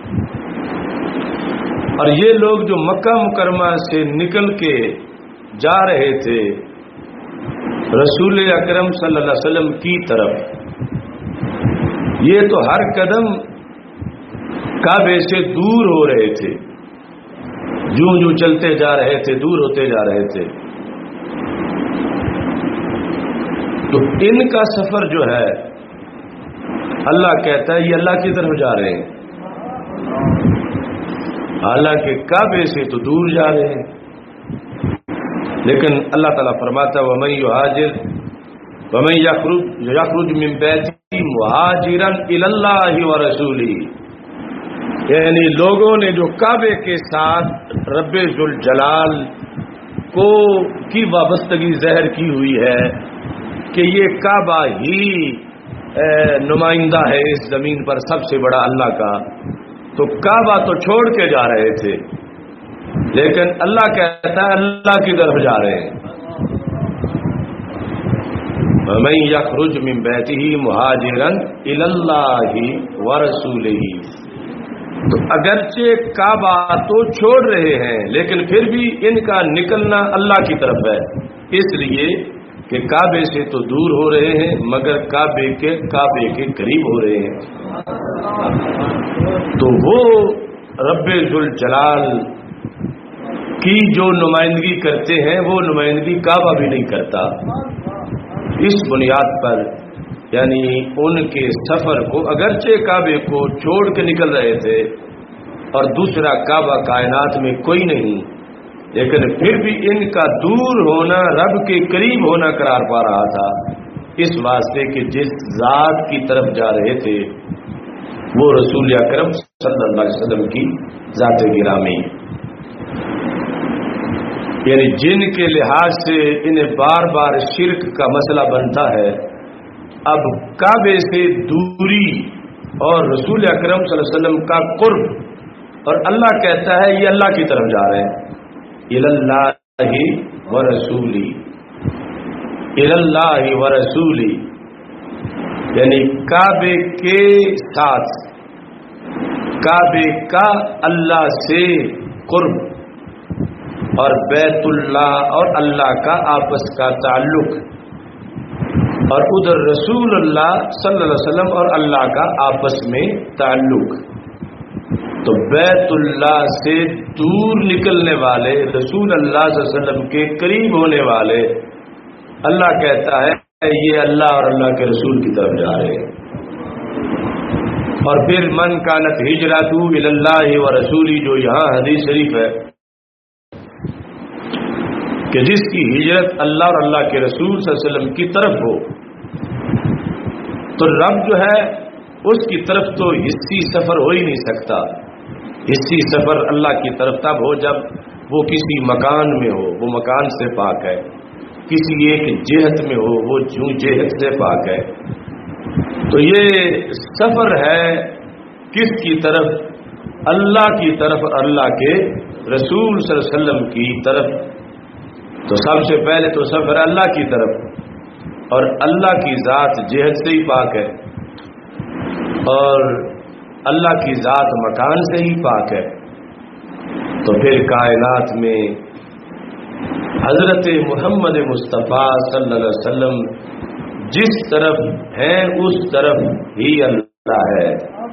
اور یہ لوگ جو مکہ مکرمہ سے نکل کے جا رہے تھے رسول اکرم صلی اللہ علیہ وسلم کی طرف، یہ تو ہر قدم کعبے سے دور ہو رہے تھے، جوں جوں چلتے جا رہے تھے دور ہوتے جا رہے تھے. تو ان کا سفر جو ہے اللہ کہتا ہے یہ اللہ کی طرف جا رہے ہیں، حالانکہ کعبے سے تو دور جا رہے ہیں. لیکن اللہ تعالیٰ فرماتا ہے وَمَن يُهَاجِرْ وَمَن يَخْرُجْ مِن بَيْتِهِ مُهَاجِرًا إِلَى اللَّهِ وَرَسُولِهِ. یعنی لوگوں نے جو کعبے کے ساتھ رب ذوالجلال کو کی وابستگی ظاہر کی ہوئی ہے کہ یہ کعبہ ہی نمائندہ ہے اس زمین پر سب سے بڑا اللہ کا، تو کعبہ تو چھوڑ کے جا رہے تھے، لیکن اللہ کہتا ہے اللہ کی طرف جا رہے ہیں. وَمَن يَخْرُجْ مِن بَيْتِهِ مُهَاجِرًا إِلَى اللَّهِ وَرَسُولِهِ. تو اگرچہ کعبہ تو چھوڑ رہے ہیں لیکن پھر بھی ان کا نکلنا اللہ کی طرف ہے، اس لیے کہ کعبے سے تو دور ہو رہے ہیں مگر کعبے کے قریب ہو رہے ہیں. تو وہ رب ذوالجلال کی جو نمائندگی کرتے ہیں وہ نمائندگی کعبہ بھی نہیں کرتا. اس بنیاد پر یعنی ان کے سفر کو اگرچہ کعبے کو چھوڑ کے نکل رہے تھے اور دوسرا کعبہ کائنات میں کوئی نہیں، لیکن پھر بھی ان کا دور ہونا رب کے قریب ہونا قرار پا رہا تھا، اس واسطے کہ جس ذات کی طرف جا رہے تھے وہ رسول اکرم صلی اللہ علیہ وسلم کی ذات گرامی، یعنی جن کے لحاظ سے انہیں بار بار شرک کا مسئلہ بنتا ہے. اب کعبے سے دوری اور رسول اکرم صلی اللہ علیہ وسلم کا قرب، اور اللہ کہتا ہے یہ اللہ کی طرف جا رہے ہیں. اللہ ورسولی، اللہ ورسولی، یعنی کعبے کے ساتھ کعبے کا اللہ سے قرب اور بیت اللہ اور اللہ کا آپس کا تعلق، اور ادھر رسول اللہ صلی اللہ علیہ وسلم اور اللہ کا آپس میں تعلق. تو بیت اللہ سے دور نکلنے والے رسول اللہ صلی اللہ علیہ وسلم کے قریب ہونے والے اللہ کہتا ہے یہ اللہ اور اللہ کے رسول کی طرف جا رہے ہیں. اور پھر من کانت ہجرتہ الی اللہ ورسولہ، جو یہاں حدیث شریف ہے کہ جس کی ہجرت اللہ اور اللہ کے رسول صلی اللہ علیہ وسلم کی طرف ہو تو رب جو ہے اس کی طرف تو حصی سفر ہو ہی نہیں سکتا، حصی سفر اللہ کی طرف تب ہو جب وہ کسی مکان میں ہو، وہ مکان سے پاک ہے، کسی ایک جہت میں ہو، وہ جہت سے پاک ہے۔ تو یہ سفر ہے کس کی طرف؟ اللہ کی طرف، اللہ کے رسول صلی اللہ علیہ وسلم کی طرف۔ تو سب سے پہلے تو سفر ہے اللہ کی طرف، اور اللہ کی ذات جہت سے ہی پاک ہے، اور اللہ کی ذات مکان سے ہی پاک ہے۔ تو پھر کائنات میں حضرت محمد مصطفیٰ صلی اللہ علیہ وسلم جس طرف ہیں اس طرف ہی اللہ ہے۔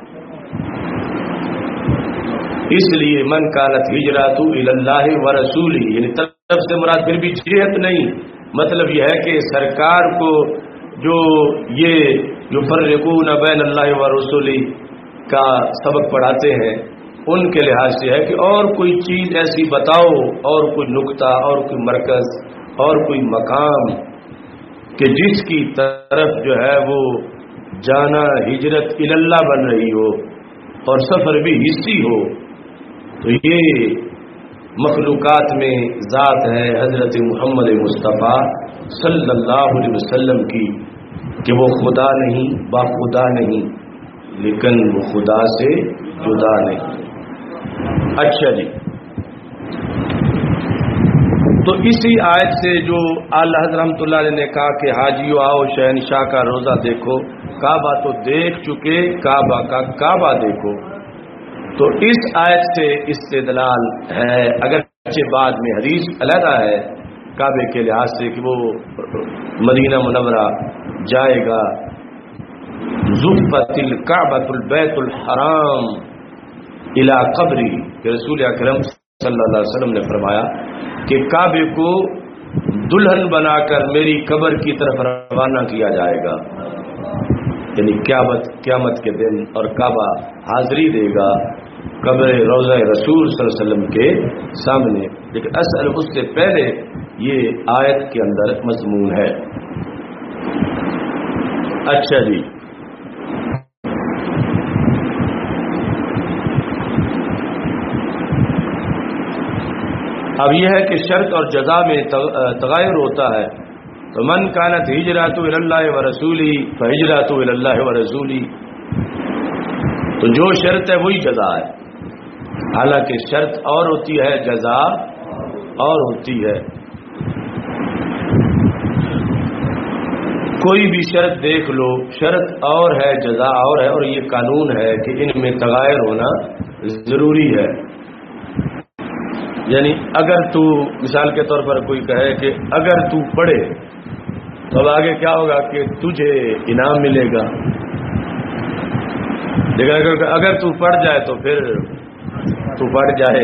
اس لیے من کانت ہجرتہ الی اللہ ورسولہ، یعنی طرف سے مراد پھر بھی جہت نہیں، مطلب یہ ہے کہ سرکار کو جو یہ یفرقون بین اللہ ورسولہ کا سبق پڑھاتے ہیں ان کے لحاظ سے ہے کہ اور کوئی چیز ایسی بتاؤ، اور کوئی نقطہ، اور کوئی مرکز، اور کوئی مقام کہ جس کی طرف جو ہے وہ جانا ہجرت اللہ بن رہی ہو اور سفر بھی حصی ہو۔ تو یہ مخلوقات میں ذات ہے حضرت محمد مصطفیٰ صلی اللہ علیہ وسلم کی کہ وہ خدا نہیں، با خدا نہیں، لیکن وہ خدا سے جدا نہیں۔ اچھا جی، تو اسی آیت سے جو اعلی حضرت رحمۃ اللہ علیہ نے کہا کہ حاجیو آؤ شہنشاہ کا روزہ دیکھو، کعبہ تو دیکھ چکے، کعبہ کا کعبہ دیکھو، تو اس آیت سے استدلال ہے، اگرچہ بعد میں حدیث علیحدہ ہے کعبے کے لحاظ سے کہ وہ مدینہ منورہ جائے گا، زفت الکعبۃ البیت الحرام الی قبری، کہ رسول اکرم صلی اللہ علیہ وسلم نے فرمایا کہ کعبے کو دلہن بنا کر میری قبر کی طرف روانہ کیا جائے گا، یعنی قیامت کے دن، اور کعبہ حاضری دے گا قبر روضہ رسول صلی اللہ علیہ وسلم کے سامنے۔ لیکن اصل اس سے پہلے یہ آیت کے اندر مضمون ہے۔ اچھا جی، اب یہ ہے کہ شرط اور جزا میں تغیر ہوتا ہے، تو من کانت ہجرتہ الی اللہ ورسولہ فہجرتہ الی اللہ ورسولہ، تو جو شرط ہے وہی جزا ہے، حالانکہ شرط اور ہوتی ہے، جزا اور ہوتی ہے۔ کوئی بھی شرط دیکھ لو، شرط اور ہے، جزا اور ہے، اور یہ قانون ہے کہ ان میں تغیر ہونا ضروری ہے۔ یعنی اگر تو مثال کے طور پر کوئی کہے کہ اگر تو پڑھے تو اب آگے کیا ہوگا کہ تجھے انعام ملے گا، لیکن اگر تو پڑھ جائے تو پھر تو پڑھ جائے۔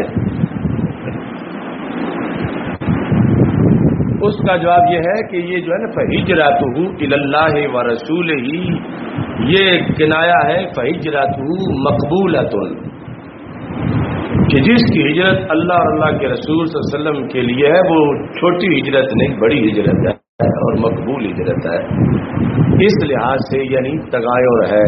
اس کا جواب یہ ہے کہ یہ جو ہے نا فہجرتہ الی اللہ ورسولہ، یہ کنایا ہے فہجرتہ مقبولۃ، کہ جس کی ہجرت اللہ اور اللہ کے رسول صلی اللہ علیہ وسلم کے لیے ہے وہ چھوٹی ہجرت نہیں، بڑی ہجرت ہے اور مقبول ہجرت ہے۔ اس لحاظ سے یعنی تغیر ہے۔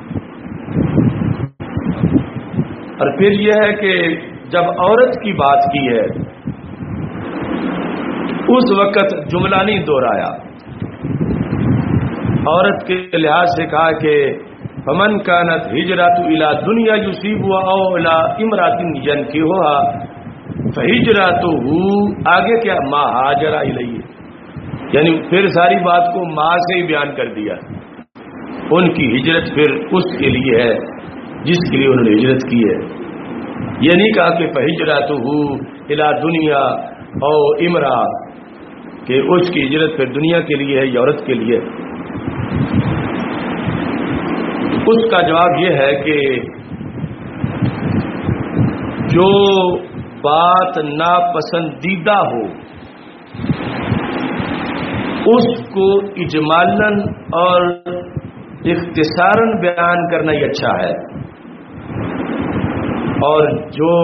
اور پھر یہ ہے کہ جب عورت کی بات کی ہے اس وقت جملہ نہیں دہرایا، عورت کے لحاظ سے کہا کہ فمن کانت ہجرتہ الی دنیا یصیبها او الی امرأۃ ینکحها فہجرتہ، آگے کیا ما ہاجر الیہ، یعنی پھر ساری بات کو ماں سے ہی بیان کر دیا، ان کی ہجرت پھر اس کے لیے ہے جس کے لیے انہوں نے ہجرت کی ہے۔ یہ نہیں کہا کہ فہجرتہ الی دنیا او امرأۃ، کہ اس کی ہجرت پھر دنیا کے لیے ہے یا عورت کے لیے۔ اس کا جواب یہ ہے کہ جو بات ناپسندیدہ ہو اس کو اجمالاً اور اختصاراً بیان کرنا ہی اچھا ہے، اور جو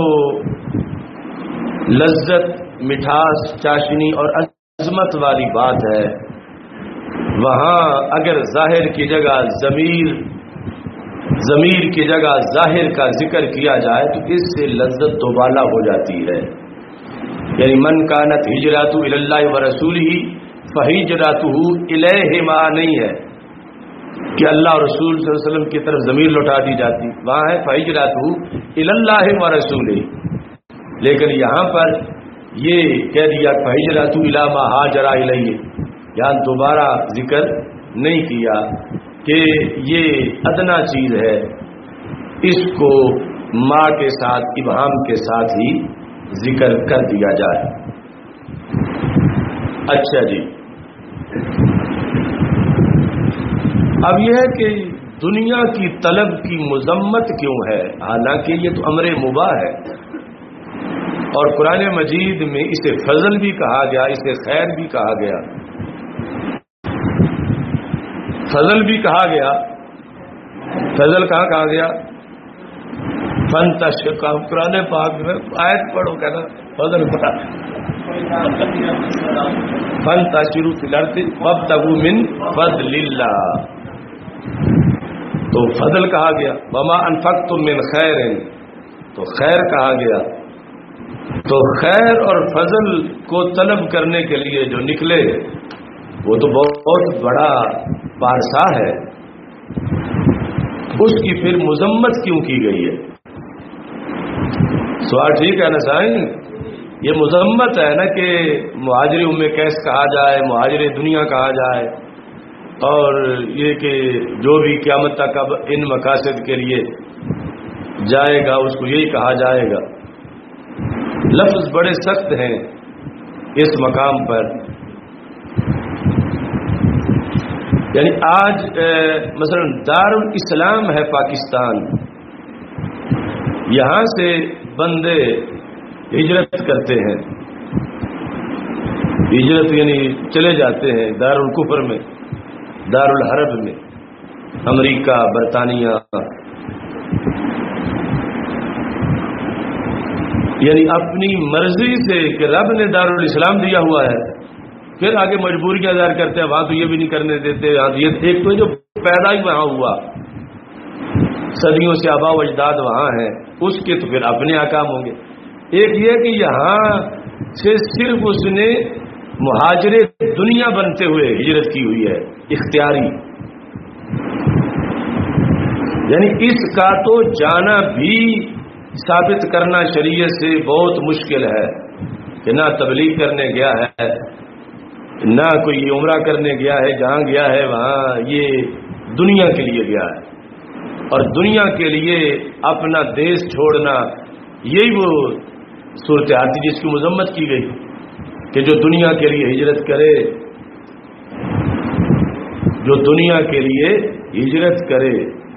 لذت، مٹھاس، چاشنی اور عظمت والی بات ہے وہاں اگر ظاہر کی جگہ ضمیر ضمیر کی جگہ ظاہر کا ذکر کیا جائے تو اس سے لذت دوبالا ہو جاتی ہے. یعنی من کانت ہجرتہ الی اللہ ورسولہ فہجرتہ الیہما نہیں ہے کہ اللہ اور رسول صلی اللہ علیہ وسلم کی طرف ضمیر لوٹا دی جاتی، وہاں ہے فہجرتہ الی اللہ ورسولہ. لیکن یہاں پر یہ کہہ دیا فہجرتہ الی ما ہاجر الیہ، یہاں دوبارہ ذکر نہیں کیا کہ یہ ادنا چیز ہے، اس کو ما کے ساتھ ابہام کے ساتھ ہی ذکر کر دیا جائے. اچھا جی، اب یہ ہے کہ دنیا کی طلب کی مذمت کیوں ہے، حالانکہ یہ تو امر مباح ہے، اور قرآن مجید میں اسے فضل بھی کہا گیا، اسے خیر بھی کہا گیا. فضل بھی کہا گیا، فضل کہاں کہا گیا؟ کا قرآن پاک میں آیت پڑھو کہنا فضل پڑھا، فانتشروا فی الارض وابتغوا من فضل اللہ. تو فضل کہا گیا، وما انفقتم من خیر، تو خیر کہا گیا. تو خیر اور فضل کو طلب کرنے کے لیے جو نکلے وہ تو بہت بڑا پارسا ہے، اس کی پھر مذمت کیوں کی گئی ہے؟ سوال ٹھیک ہے نا سائن؟ یہ مذمت ہے نا کہ مہاجر ام قیس کہا جائے، مہاجر دنیا کہا جائے، اور یہ کہ جو بھی قیامت تک اب ان مقاصد کے لیے جائے گا اس کو یہی کہا جائے گا. لفظ بڑے سخت ہیں اس مقام پر. یعنی آج مثلا دارالاسلام ہے پاکستان، یہاں سے بندے ہجرت کرتے ہیں، ہجرت یعنی چلے جاتے ہیں دارالکفر میں، دارالحرب میں، امریکہ، برطانیہ، یعنی اپنی مرضی سے کہ رب نے دارالاسلام دیا ہوا ہے، پھر آگے مجبوریاں ظاہر کرتے ہیں، وہاں تو یہ بھی نہیں کرنے دیتے، یہاں تو یہ ایک تو جو پیدا ہی وہاں ہوا، صدیوں سے آباء و اجداد وہاں ہیں، اس کے تو پھر اپنے احکام ہوں گے. ایک یہ کہ یہاں سے صرف اس نے مہاجر دنیا بنتے ہوئے ہجرت کی ہوئی ہے، اختیاری. یعنی اس کا تو جانا بھی ثابت کرنا شریعت سے بہت مشکل ہے کہ نہ تبلیغ کرنے گیا ہے، نہ کوئی عمرہ کرنے گیا ہے، جہاں گیا ہے وہاں یہ دنیا کے لیے گیا ہے، اور دنیا کے لیے اپنا دیش چھوڑنا یہی وہ صورتحال تھی جس کی مذمت کی گئی کہ جو دنیا کے لیے ہجرت کرے، جو دنیا کے لیے ہجرت کرے.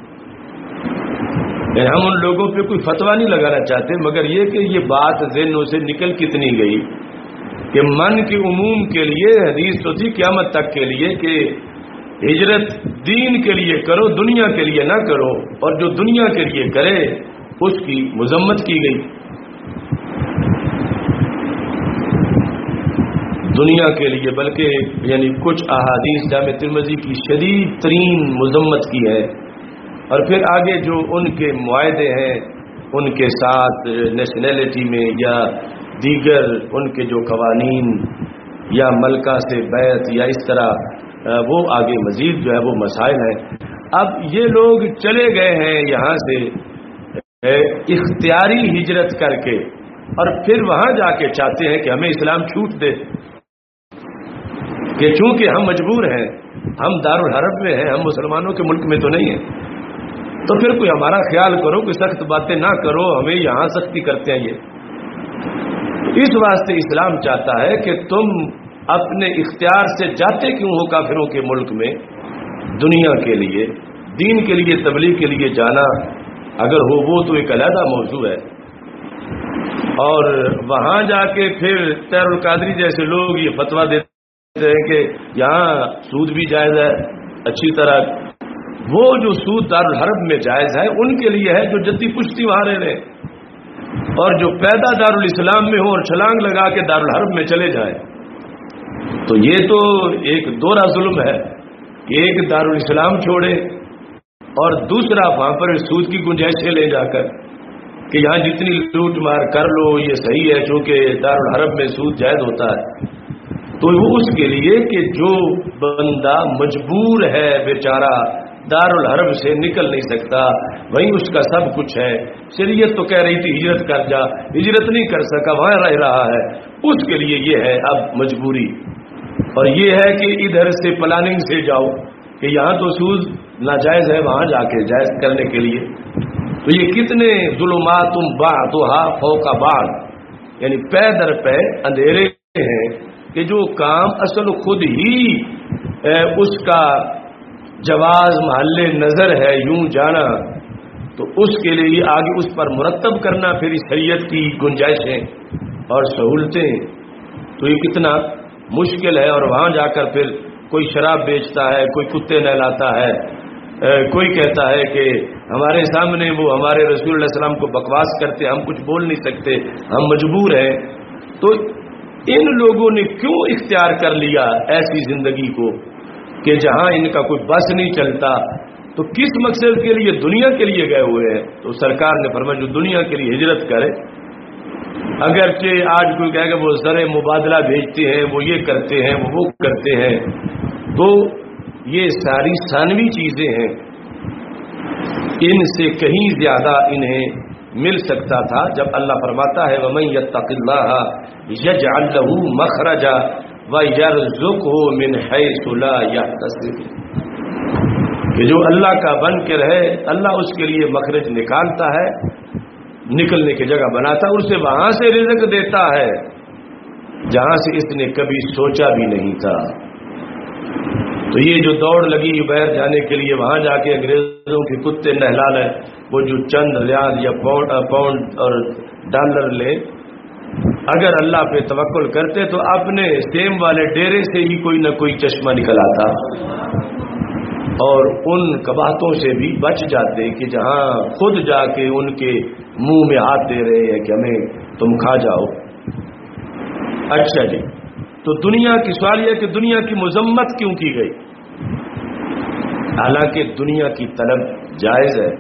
ہم ان لوگوں پہ کوئی فتویٰ نہیں لگانا چاہتے، مگر یہ کہ یہ بات ذہنوں سے نکل کتنی گئی کہ من کے عموم کے لیے حدیث تو تھی قیامت تک کے لیے کہ ہجرت دین کے لیے کرو، دنیا کے لیے نہ کرو، اور جو دنیا کے لیے کرے اس کی مذمت کی گئی. دنیا کے لیے بلکہ یعنی کچھ احادیث جامع ترمذی کی شدید ترین مذمت کی ہے. اور پھر آگے جو ان کے معاہدے ہیں ان کے ساتھ نیشنلٹی میں یا دیگر ان کے جو قوانین یا ملکہ سے بیعت یا اس طرح وہ آگے مزید جو ہے وہ مسائل ہیں. اب یہ لوگ چلے گئے ہیں یہاں سے اختیاری ہجرت کر کے، اور پھر وہاں جا کے چاہتے ہیں کہ ہمیں اسلام چھوٹ دے کہ چونکہ ہم مجبور ہیں، ہم دارالحرب میں ہیں، ہم مسلمانوں کے ملک میں تو نہیں ہیں، تو پھر کوئی ہمارا خیال کرو، کوئی سخت باتیں نہ کرو، ہمیں یہاں سختی کرتے ہیں. یہ اس واسطے اسلام چاہتا ہے کہ تم اپنے اختیار سے جاتے کیوں ہو کافروں کے ملک میں دنیا کے لیے، دین کے لیے، تبلیغ کے لیے جانا اگر ہو وہ تو ایک علیحدہ موضوع ہے. اور وہاں جا کے پھر طاہر القادری جیسے لوگ یہ فتویٰ دیتے ہیں کہ یہاں سود بھی جائز ہے اچھی طرح. وہ جو سود دارالحرب میں جائز ہے ان کے لیے ہے جو جدی پشتی وہاں رہ رہے ہیں، اور جو پیدا دارالاسلام میں ہو اور چھلانگ لگا کے دارالحرب میں چلے جائیں. تو یہ تو ایک دوہرا ظلم ہے کہ ایک دارالاسلام چھوڑے اور دوسرا وہاں پر سود کی گنجائشیں لے جا کر کہ یہاں جتنی لوٹ مار کر لو یہ صحیح ہے، چونکہ دارالحرب میں سود جائز ہوتا ہے. تو وہ اس کے لیے کہ جو بندہ مجبور ہے بیچارہ، دارالحرب سے نکل نہیں سکتا، وہیں اس کا سب کچھ ہے، شریعت تو کہہ رہی تھی ہجرت کر جا، ہجرت نہیں کر سکا، وہاں رہ رہا ہے، اس کے لیے یہ ہے اب مجبوری. اور یہ ہے کہ ادھر سے پلاننگ سے جاؤ کہ یہاں تو سود ناجائز ہے، وہاں جا کے جائز کرنے کے لیے. تو یہ کتنے ظلمات بعضھا فوق بعض، یعنی پے در پے اندھیرے ہیں کہ جو کام اصل خود ہی اس کا جواز محل نظر ہے یوں جانا، تو اس کے لیے آگے اس پر مرتب کرنا پھر شریعت کی گنجائشیں اور سہولتیں، تو یہ کتنا مشکل ہے. اور وہاں جا کر پھر کوئی شراب بیچتا ہے، کوئی کتے نہلاتا ہے، کوئی کہتا ہے کہ ہمارے سامنے وہ ہمارے رسول اللہ علیہ السلام کو بکواس کرتے، ہم کچھ بول نہیں سکتے، ہم مجبور ہیں. تو ان لوگوں نے کیوں اختیار کر لیا ایسی زندگی کو کہ جہاں ان کا کوئی بس نہیں چلتا؟ تو کس مقصد کے لیے؟ دنیا کے لیے گئے ہوئے ہیں. تو سرکار نے فرمایا جو دنیا کے لیے ہجرت کرے، اگرچہ آج کوئی کہے کہ وہ زر مبادلہ بھیجتے ہیں، وہ یہ کرتے ہیں، وہ کرتے ہیں، تو یہ ساری ثانوی چیزیں ہیں، ان سے کہیں زیادہ انہیں مل سکتا تھا جب اللہ فرماتا ہے وَمَن يَتَّقِ اللَّهَ يَجْعَل لَّهُ مَخْرَجًا وَيَرْزُقْهُ مِنْ حَيْثُ لَا يَحْتَسِبُ، کہ جو اللہ کا بن کے رہے اللہ اس کے لیے مخرج نکالتا ہے، نکلنے کی جگہ بناتا ہے، اسے وہاں سے رزق دیتا ہے جہاں سے اس نے کبھی سوچا بھی نہیں تھا. تو یہ جو دوڑ لگی باہر جانے کے لیے، وہاں جا کے انگریزوں کے کتے نہلا لیں، وہ جو چند ریال یا پاؤنڈ اور ڈالر لے، اگر اللہ پہ توکل کرتے تو اپنے سیم والے ڈیرے سے ہی کوئی نہ کوئی چشمہ نکل آتا اور ان قباحتوں سے بھی بچ جاتے کہ جہاں خود جا کے ان کے منہ میں ہاتھ دے رہے ہیں کہ ہمیں تم کھا جاؤ. اچھا جی، تو دنیا کی سوال یہ کہ دنیا کی مذمت کیوں کی گئی؟ حالانکہ دنیا کی طلب جائز ہے.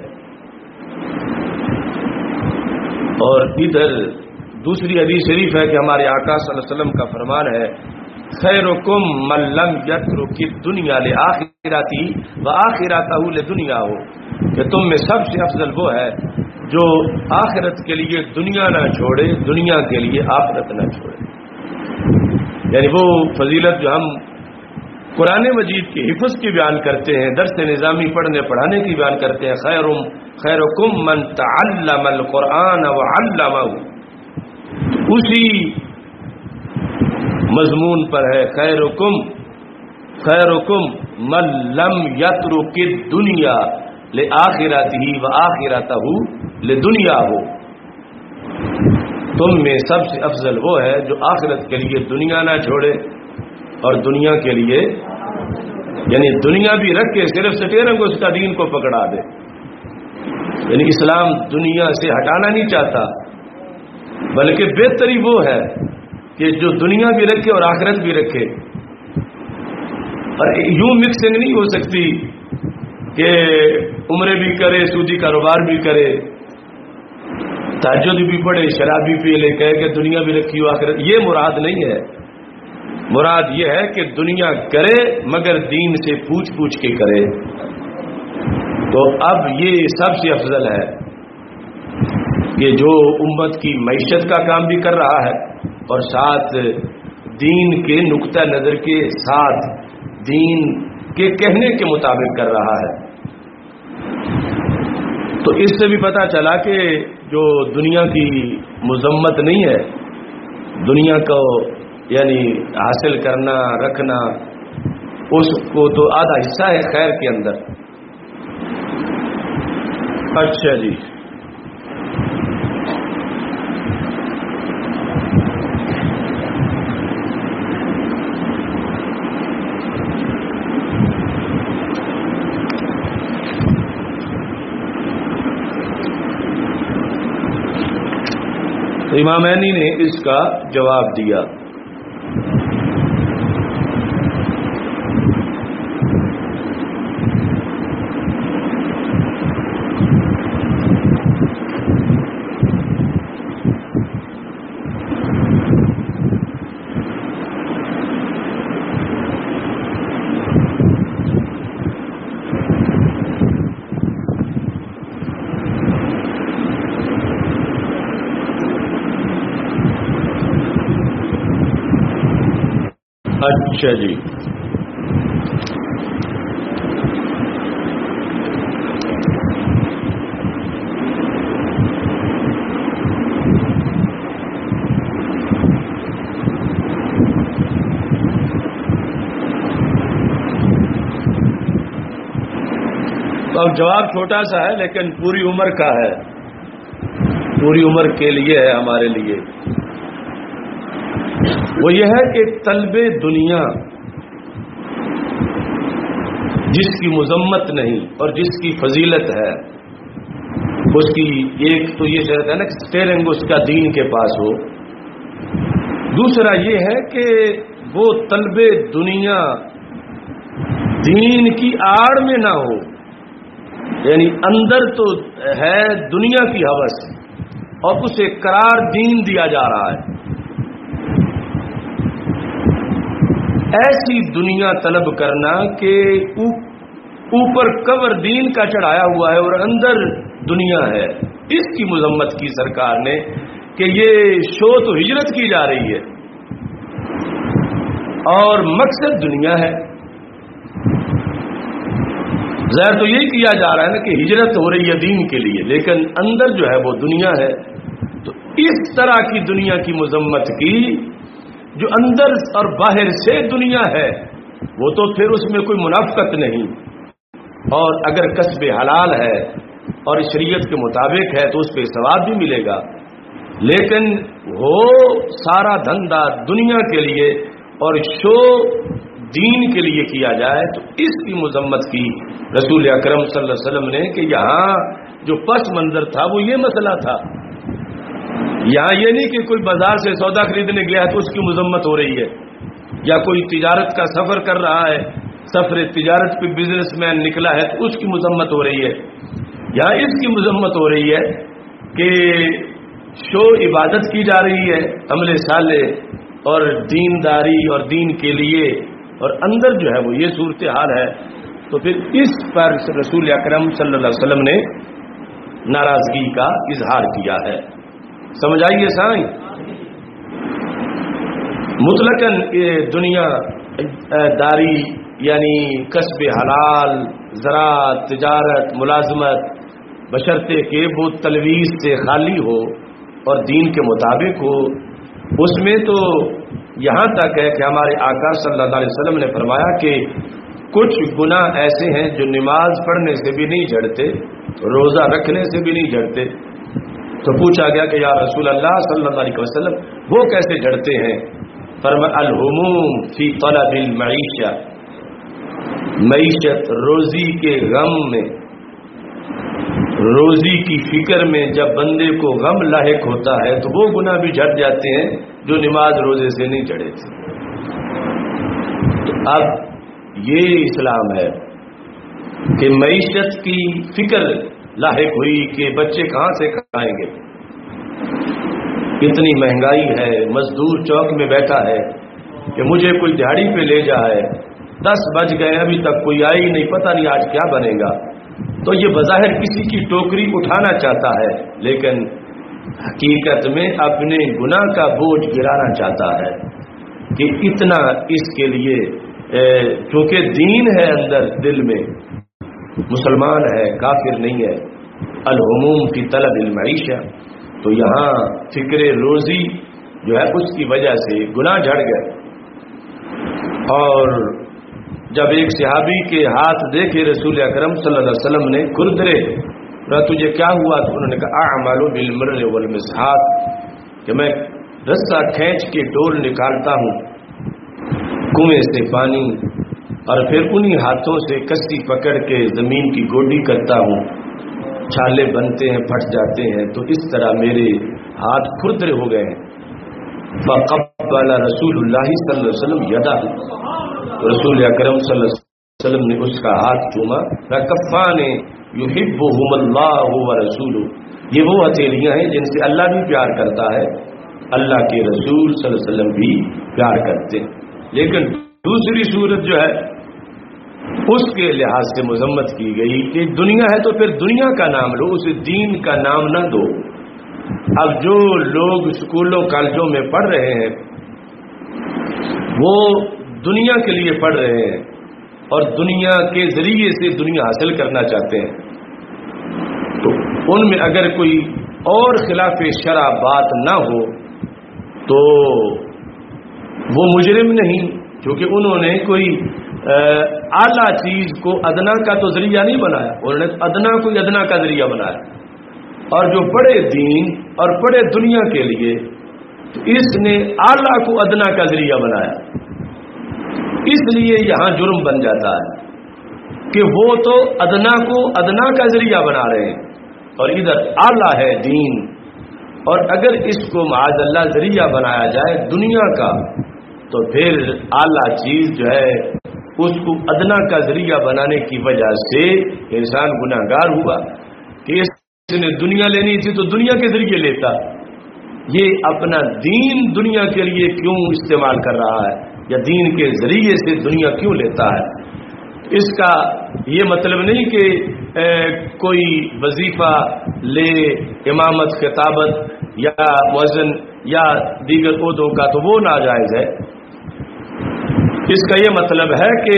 اور ادھر دوسری حدیث شریف ہے کہ ہمارے آقا صلی اللہ علیہ وسلم کا فرمان ہے خیرکم من لم یترک الدنیا لآخرتہ وآخرتہ لدنیاہ، کہ تم میں سب سے افضل وہ ہے جو آخرت کے لیے دنیا نہ چھوڑے، دنیا کے لیے آخرت نہ چھوڑے. یعنی وہ فضیلت جو ہم قرآن مجید کے حفظ کی بیان کرتے ہیں، درس نظامی پڑھنے پڑھانے کی بیان کرتے ہیں، خیرکم من تعلم القرآن وعلمہ، اسی مضمون پر ہے خیرکم من لم یترک الدنیا لآخرتہ وآخرتہ لدنیاہ، تم میں سب سے افضل وہ ہے جو آخرت کے لیے دنیا نہ چھوڑے اور دنیا کے لیے، یعنی دنیا بھی رکھ کے صرف سٹیرنگ اس کا دین کو پکڑا دے. یعنی اسلام دنیا سے ہٹانا نہیں چاہتا، بلکہ بہتری وہ ہے کہ جو دنیا بھی رکھے اور آخرت بھی رکھے. اور یوں مکسنگ نہیں ہو سکتی کہ عمرے بھی کرے، سودی کاروبار بھی کرے، تہجد بھی پڑھے، شراب بھی پی لے، کہے کہ دنیا بھی رکھی ہو آخرت. یہ مراد نہیں ہے. مراد یہ ہے کہ دنیا کرے مگر دین سے پوچھ کے کرے. تو اب یہ سب سے افضل ہے کہ جو امت کی معیشت کا کام بھی کر رہا ہے اور ساتھ دین کے نقطہ نظر کے ساتھ دین کے کہنے کے مطابق کر رہا ہے. تو اس سے بھی پتہ چلا کہ جو دنیا کی مذمت نہیں ہے، دنیا کو یعنی حاصل کرنا رکھنا، اس کو تو آدھا حصہ ہے خیر کے اندر. اچھا جی، امامینی نے اس کا جواب دیا. اچھا جی، اب جواب چھوٹا سا ہے لیکن پوری عمر کا ہے، پوری عمر کے لیے ہے ہمارے لیے۔ وہ یہ ہے کہ طلب دنیا جس کی مذمت نہیں اور جس کی فضیلت ہے، اس کی ایک تو یہ شرط ہے نا کہ اسٹیئرنگ اس کا دین کے پاس ہو، دوسرا یہ ہے کہ وہ طلب دنیا دین کی آڑ میں نہ ہو، یعنی اندر تو ہے دنیا کی ہوس اور اسے قرار دین دیا جا رہا ہے۔ ایسی دنیا طلب کرنا کہ اوپر کور دین کا چڑھایا ہوا ہے اور اندر دنیا ہے، اس کی مذمت کی سرکار نے کہ یہ شو تو ہجرت کی جا رہی ہے اور مقصد دنیا ہے۔ ظاہر تو یہی کیا جا رہا ہے نا کہ ہجرت ہو رہی ہے دین کے لیے، لیکن اندر جو ہے وہ دنیا ہے۔ تو اس طرح کی دنیا کی مذمت کی جو اندر اور باہر سے دنیا ہے، وہ تو پھر اس میں کوئی منافقت نہیں، اور اگر کسب حلال ہے اور شریعت کے مطابق ہے تو اس پہ ثواب بھی ملے گا، لیکن وہ سارا دھندا دنیا کے لیے اور شو دین کے لیے کیا جائے تو اس کی مذمت کی رسول اکرم صلی اللہ علیہ وسلم نے کہ یہاں جو پس منظر تھا وہ یہ مسئلہ تھا۔ یہاں یہ نہیں کہ کوئی بازار سے سودا خریدنے گیا تو اس کی مذمت ہو رہی ہے، یا کوئی تجارت کا سفر کر رہا ہے، سفر تجارت پہ بزنس مین نکلا ہے تو اس کی مذمت ہو رہی ہے۔ یہاں اس کی مذمت ہو رہی ہے کہ شو عبادت کی جا رہی ہے، عمل صالح اور دینداری اور دین کے لیے، اور اندر جو ہے وہ یہ صورتحال ہے۔ تو پھر اس پر رسول اکرم صلی اللہ علیہ وسلم نے ناراضگی کا اظہار کیا ہے۔ سمجھ آئیے سائیں؟ مطلقاً دنیا داری یعنی کسب حلال، زراعت، تجارت، ملازمت، بشرطے کہ وہ تلویث سے خالی ہو اور دین کے مطابق ہو، اس میں تو یہاں تک ہے کہ ہمارے آقا صلی اللہ علیہ وسلم نے فرمایا کہ کچھ گناہ ایسے ہیں جو نماز پڑھنے سے بھی نہیں جھڑتے، روزہ رکھنے سے بھی نہیں جھڑتے۔ تو پوچھا گیا کہ یا رسول اللہ صلی اللہ علیہ وسلم وہ کیسے جھڑتے ہیں؟ فرمایا الہموم فی طلب المعیشہ، معیشت روزی کے غم میں، روزی کی فکر میں جب بندے کو غم لاحق ہوتا ہے تو وہ گناہ بھی جھڑ جاتے ہیں جو نماز روزے سے نہیں جھڑے تھے۔ تو اب یہ اسلام ہے کہ معیشت کی فکر لاحق ہوئی کہ بچے کہاں سے کھائیں گے، اتنی مہنگائی ہے، مزدور چوک میں بیٹھا ہے کہ مجھے کوئی دیہڑی پہ لے جائے، 10 بج گئے ابھی تک کوئی آئی نہیں، پتہ نہیں آج کیا بنے گا۔ تو یہ بظاہر کسی کی ٹوکری اٹھانا چاہتا ہے، لیکن حقیقت میں اپنے گناہ کا بوجھ گرانا چاہتا ہے کہ اتنا اس کے لیے چونکہ دین ہے اندر دل میں، مسلمان ہے، کافر نہیں ہے۔ الہموم فی طلب المعیشہ، تو یہاں فکر روزی جو ہے اس کی وجہ سے گناہ جھڑ گئے۔ اور جب ایک صحابی کے ہاتھ دیکھے رسول اکرم صلی اللہ علیہ وسلم نے کھردرے، تجھے کیا ہوا؟ تو انہوں نے کہا اعمل بالمر والمسحات، کہ میں رسہ کھینچ کے ڈول نکالتا ہوں کنویں سے پانی، اور پھر انہی ہاتھوں سے کسی پکڑ کے زمین کی گوڈی کرتا ہوں، چھالے بنتے ہیں، پھٹ جاتے ہیں، تو اس طرح میرے ہاتھ کھردرے ہو گئے ہیں۔ فقبل رسول اللہ صلی اللہ علیہ وسلم یدہ، رسول اکرم صلی اللہ علیہ وسلم نے اس کا ہاتھ چوما۔ کفان یحبہم اللہ ورسولہ، یہ وہ ہتھیلیاں ہیں جن سے اللہ بھی پیار کرتا ہے، اللہ کے رسول صلی اللہ علیہ وسلم بھی پیار کرتے ہیں۔ لیکن دوسری صورت جو ہے اس کے لحاظ سے مذمت کی گئی کہ دنیا ہے تو پھر دنیا کا نام لو، اسے دین کا نام نہ دو۔ اب جو لوگ اسکولوں کالجوں میں پڑھ رہے ہیں وہ دنیا کے لیے پڑھ رہے ہیں اور دنیا کے ذریعے سے دنیا حاصل کرنا چاہتے ہیں، تو ان میں اگر کوئی اور خلاف شرع بات نہ ہو تو وہ مجرم نہیں، کیونکہ انہوں نے کوئی اعلیٰ چیز کو ادنا کا تو ذریعہ نہیں بنایا، انہوں نے ادنا کو ادنا کا ذریعہ بنایا، اور جو بڑے دین اور بڑے دنیا کے لیے تو اس نے اعلیٰ کو ادنا کا ذریعہ بنایا، اس لیے یہاں جرم بن جاتا ہے کہ وہ تو ادنا کو ادنا کا ذریعہ بنا رہے ہیں اور ادھر اعلیٰ ہے دین، اور اگر اس کو معاذ اللہ ذریعہ بنایا جائے دنیا کا تو پھر اعلیٰ چیز جو ہے اس کو ادنا کا ذریعہ بنانے کی وجہ سے انسان گناہگار ہوا کہ اس نے دنیا لینی تھی تو دنیا کے ذریعے لیتا، یہ اپنا دین دنیا کے لیے کیوں استعمال کر رہا ہے یا دین کے ذریعے سے دنیا کیوں لیتا ہے؟ اس کا یہ مطلب نہیں کہ کوئی وظیفہ لے، امامت، خطابت یا مؤذن یا دیگر عہدوں کا تو وہ ناجائز ہے، اس کا یہ مطلب ہے کہ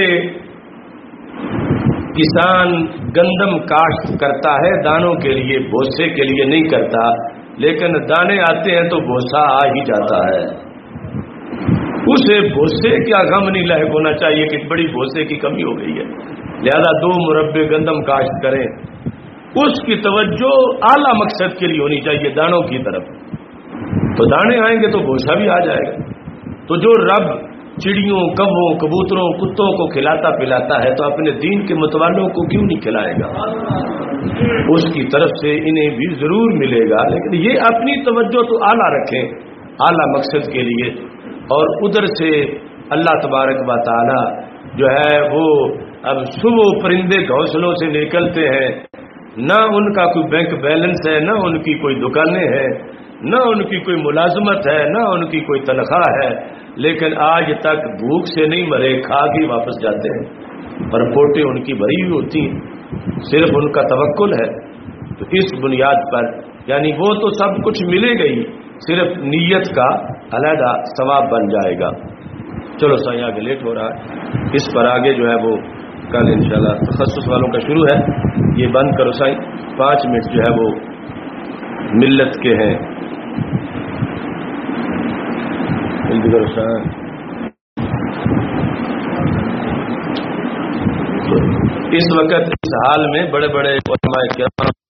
کسان گندم کاشت کرتا ہے دانوں کے لیے، بھوسے کے لیے نہیں کرتا، لیکن دانے آتے ہیں تو بھوسا آ ہی جاتا ہے، اسے بھوسے کا غم نہیں لاحق ہونا چاہیے کہ بڑی بھوسے کی کمی ہو گئی ہے لہذا 2 مربع گندم کاشت کریں، اس کی توجہ اعلیٰ مقصد کے لیے ہونی چاہیے دانوں کی طرف، تو دانے آئیں گے تو بھوسا بھی آ جائے گا۔ تو جو رب چڑیوں، کووں، کبوتروں، کتوں کو کھلاتا پلاتا ہے تو اپنے دین کے متوالوں کو کیوں نہیں کھلائے گا؟ اس کی طرف سے انہیں بھی ضرور ملے گا، لیکن یہ اپنی توجہ تو اعلیٰ رکھیں اعلیٰ مقصد کے لیے، اور ادھر سے اللہ تبارک و تعالی جو ہے وہ اب صبح پرندے گھونسلوں سے نکلتے ہیں، نہ ان کا کوئی بینک بیلنس ہے، نہ ان کی کوئی دکانیں ہیں، نہ ان کی کوئی ملازمت ہے، نہ ان کی کوئی تنخواہ ہے، لیکن آج تک بھوک سے نہیں مرے، کھا کے واپس جاتے ہیں، پر پوٹیں ان کی بھری ہوئی ہوتی ہیں، صرف ان کا توکل ہے۔ تو اس بنیاد پر یعنی وہ تو سب کچھ ملے گئی، صرف نیت کا علیحدہ ثواب بن جائے گا۔ چلو سائیں آگے لیٹ ہو رہا ہے، اس پر آگے جو ہے وہ کل انشاءاللہ تخصص والوں کا شروع ہے، یہ بند کرو سائیں، 5 منٹ جو ہے وہ ملت کے ہیں، جلدی کرو سائیں۔ اس وقت اس حال میں بڑے بڑے علماء کرام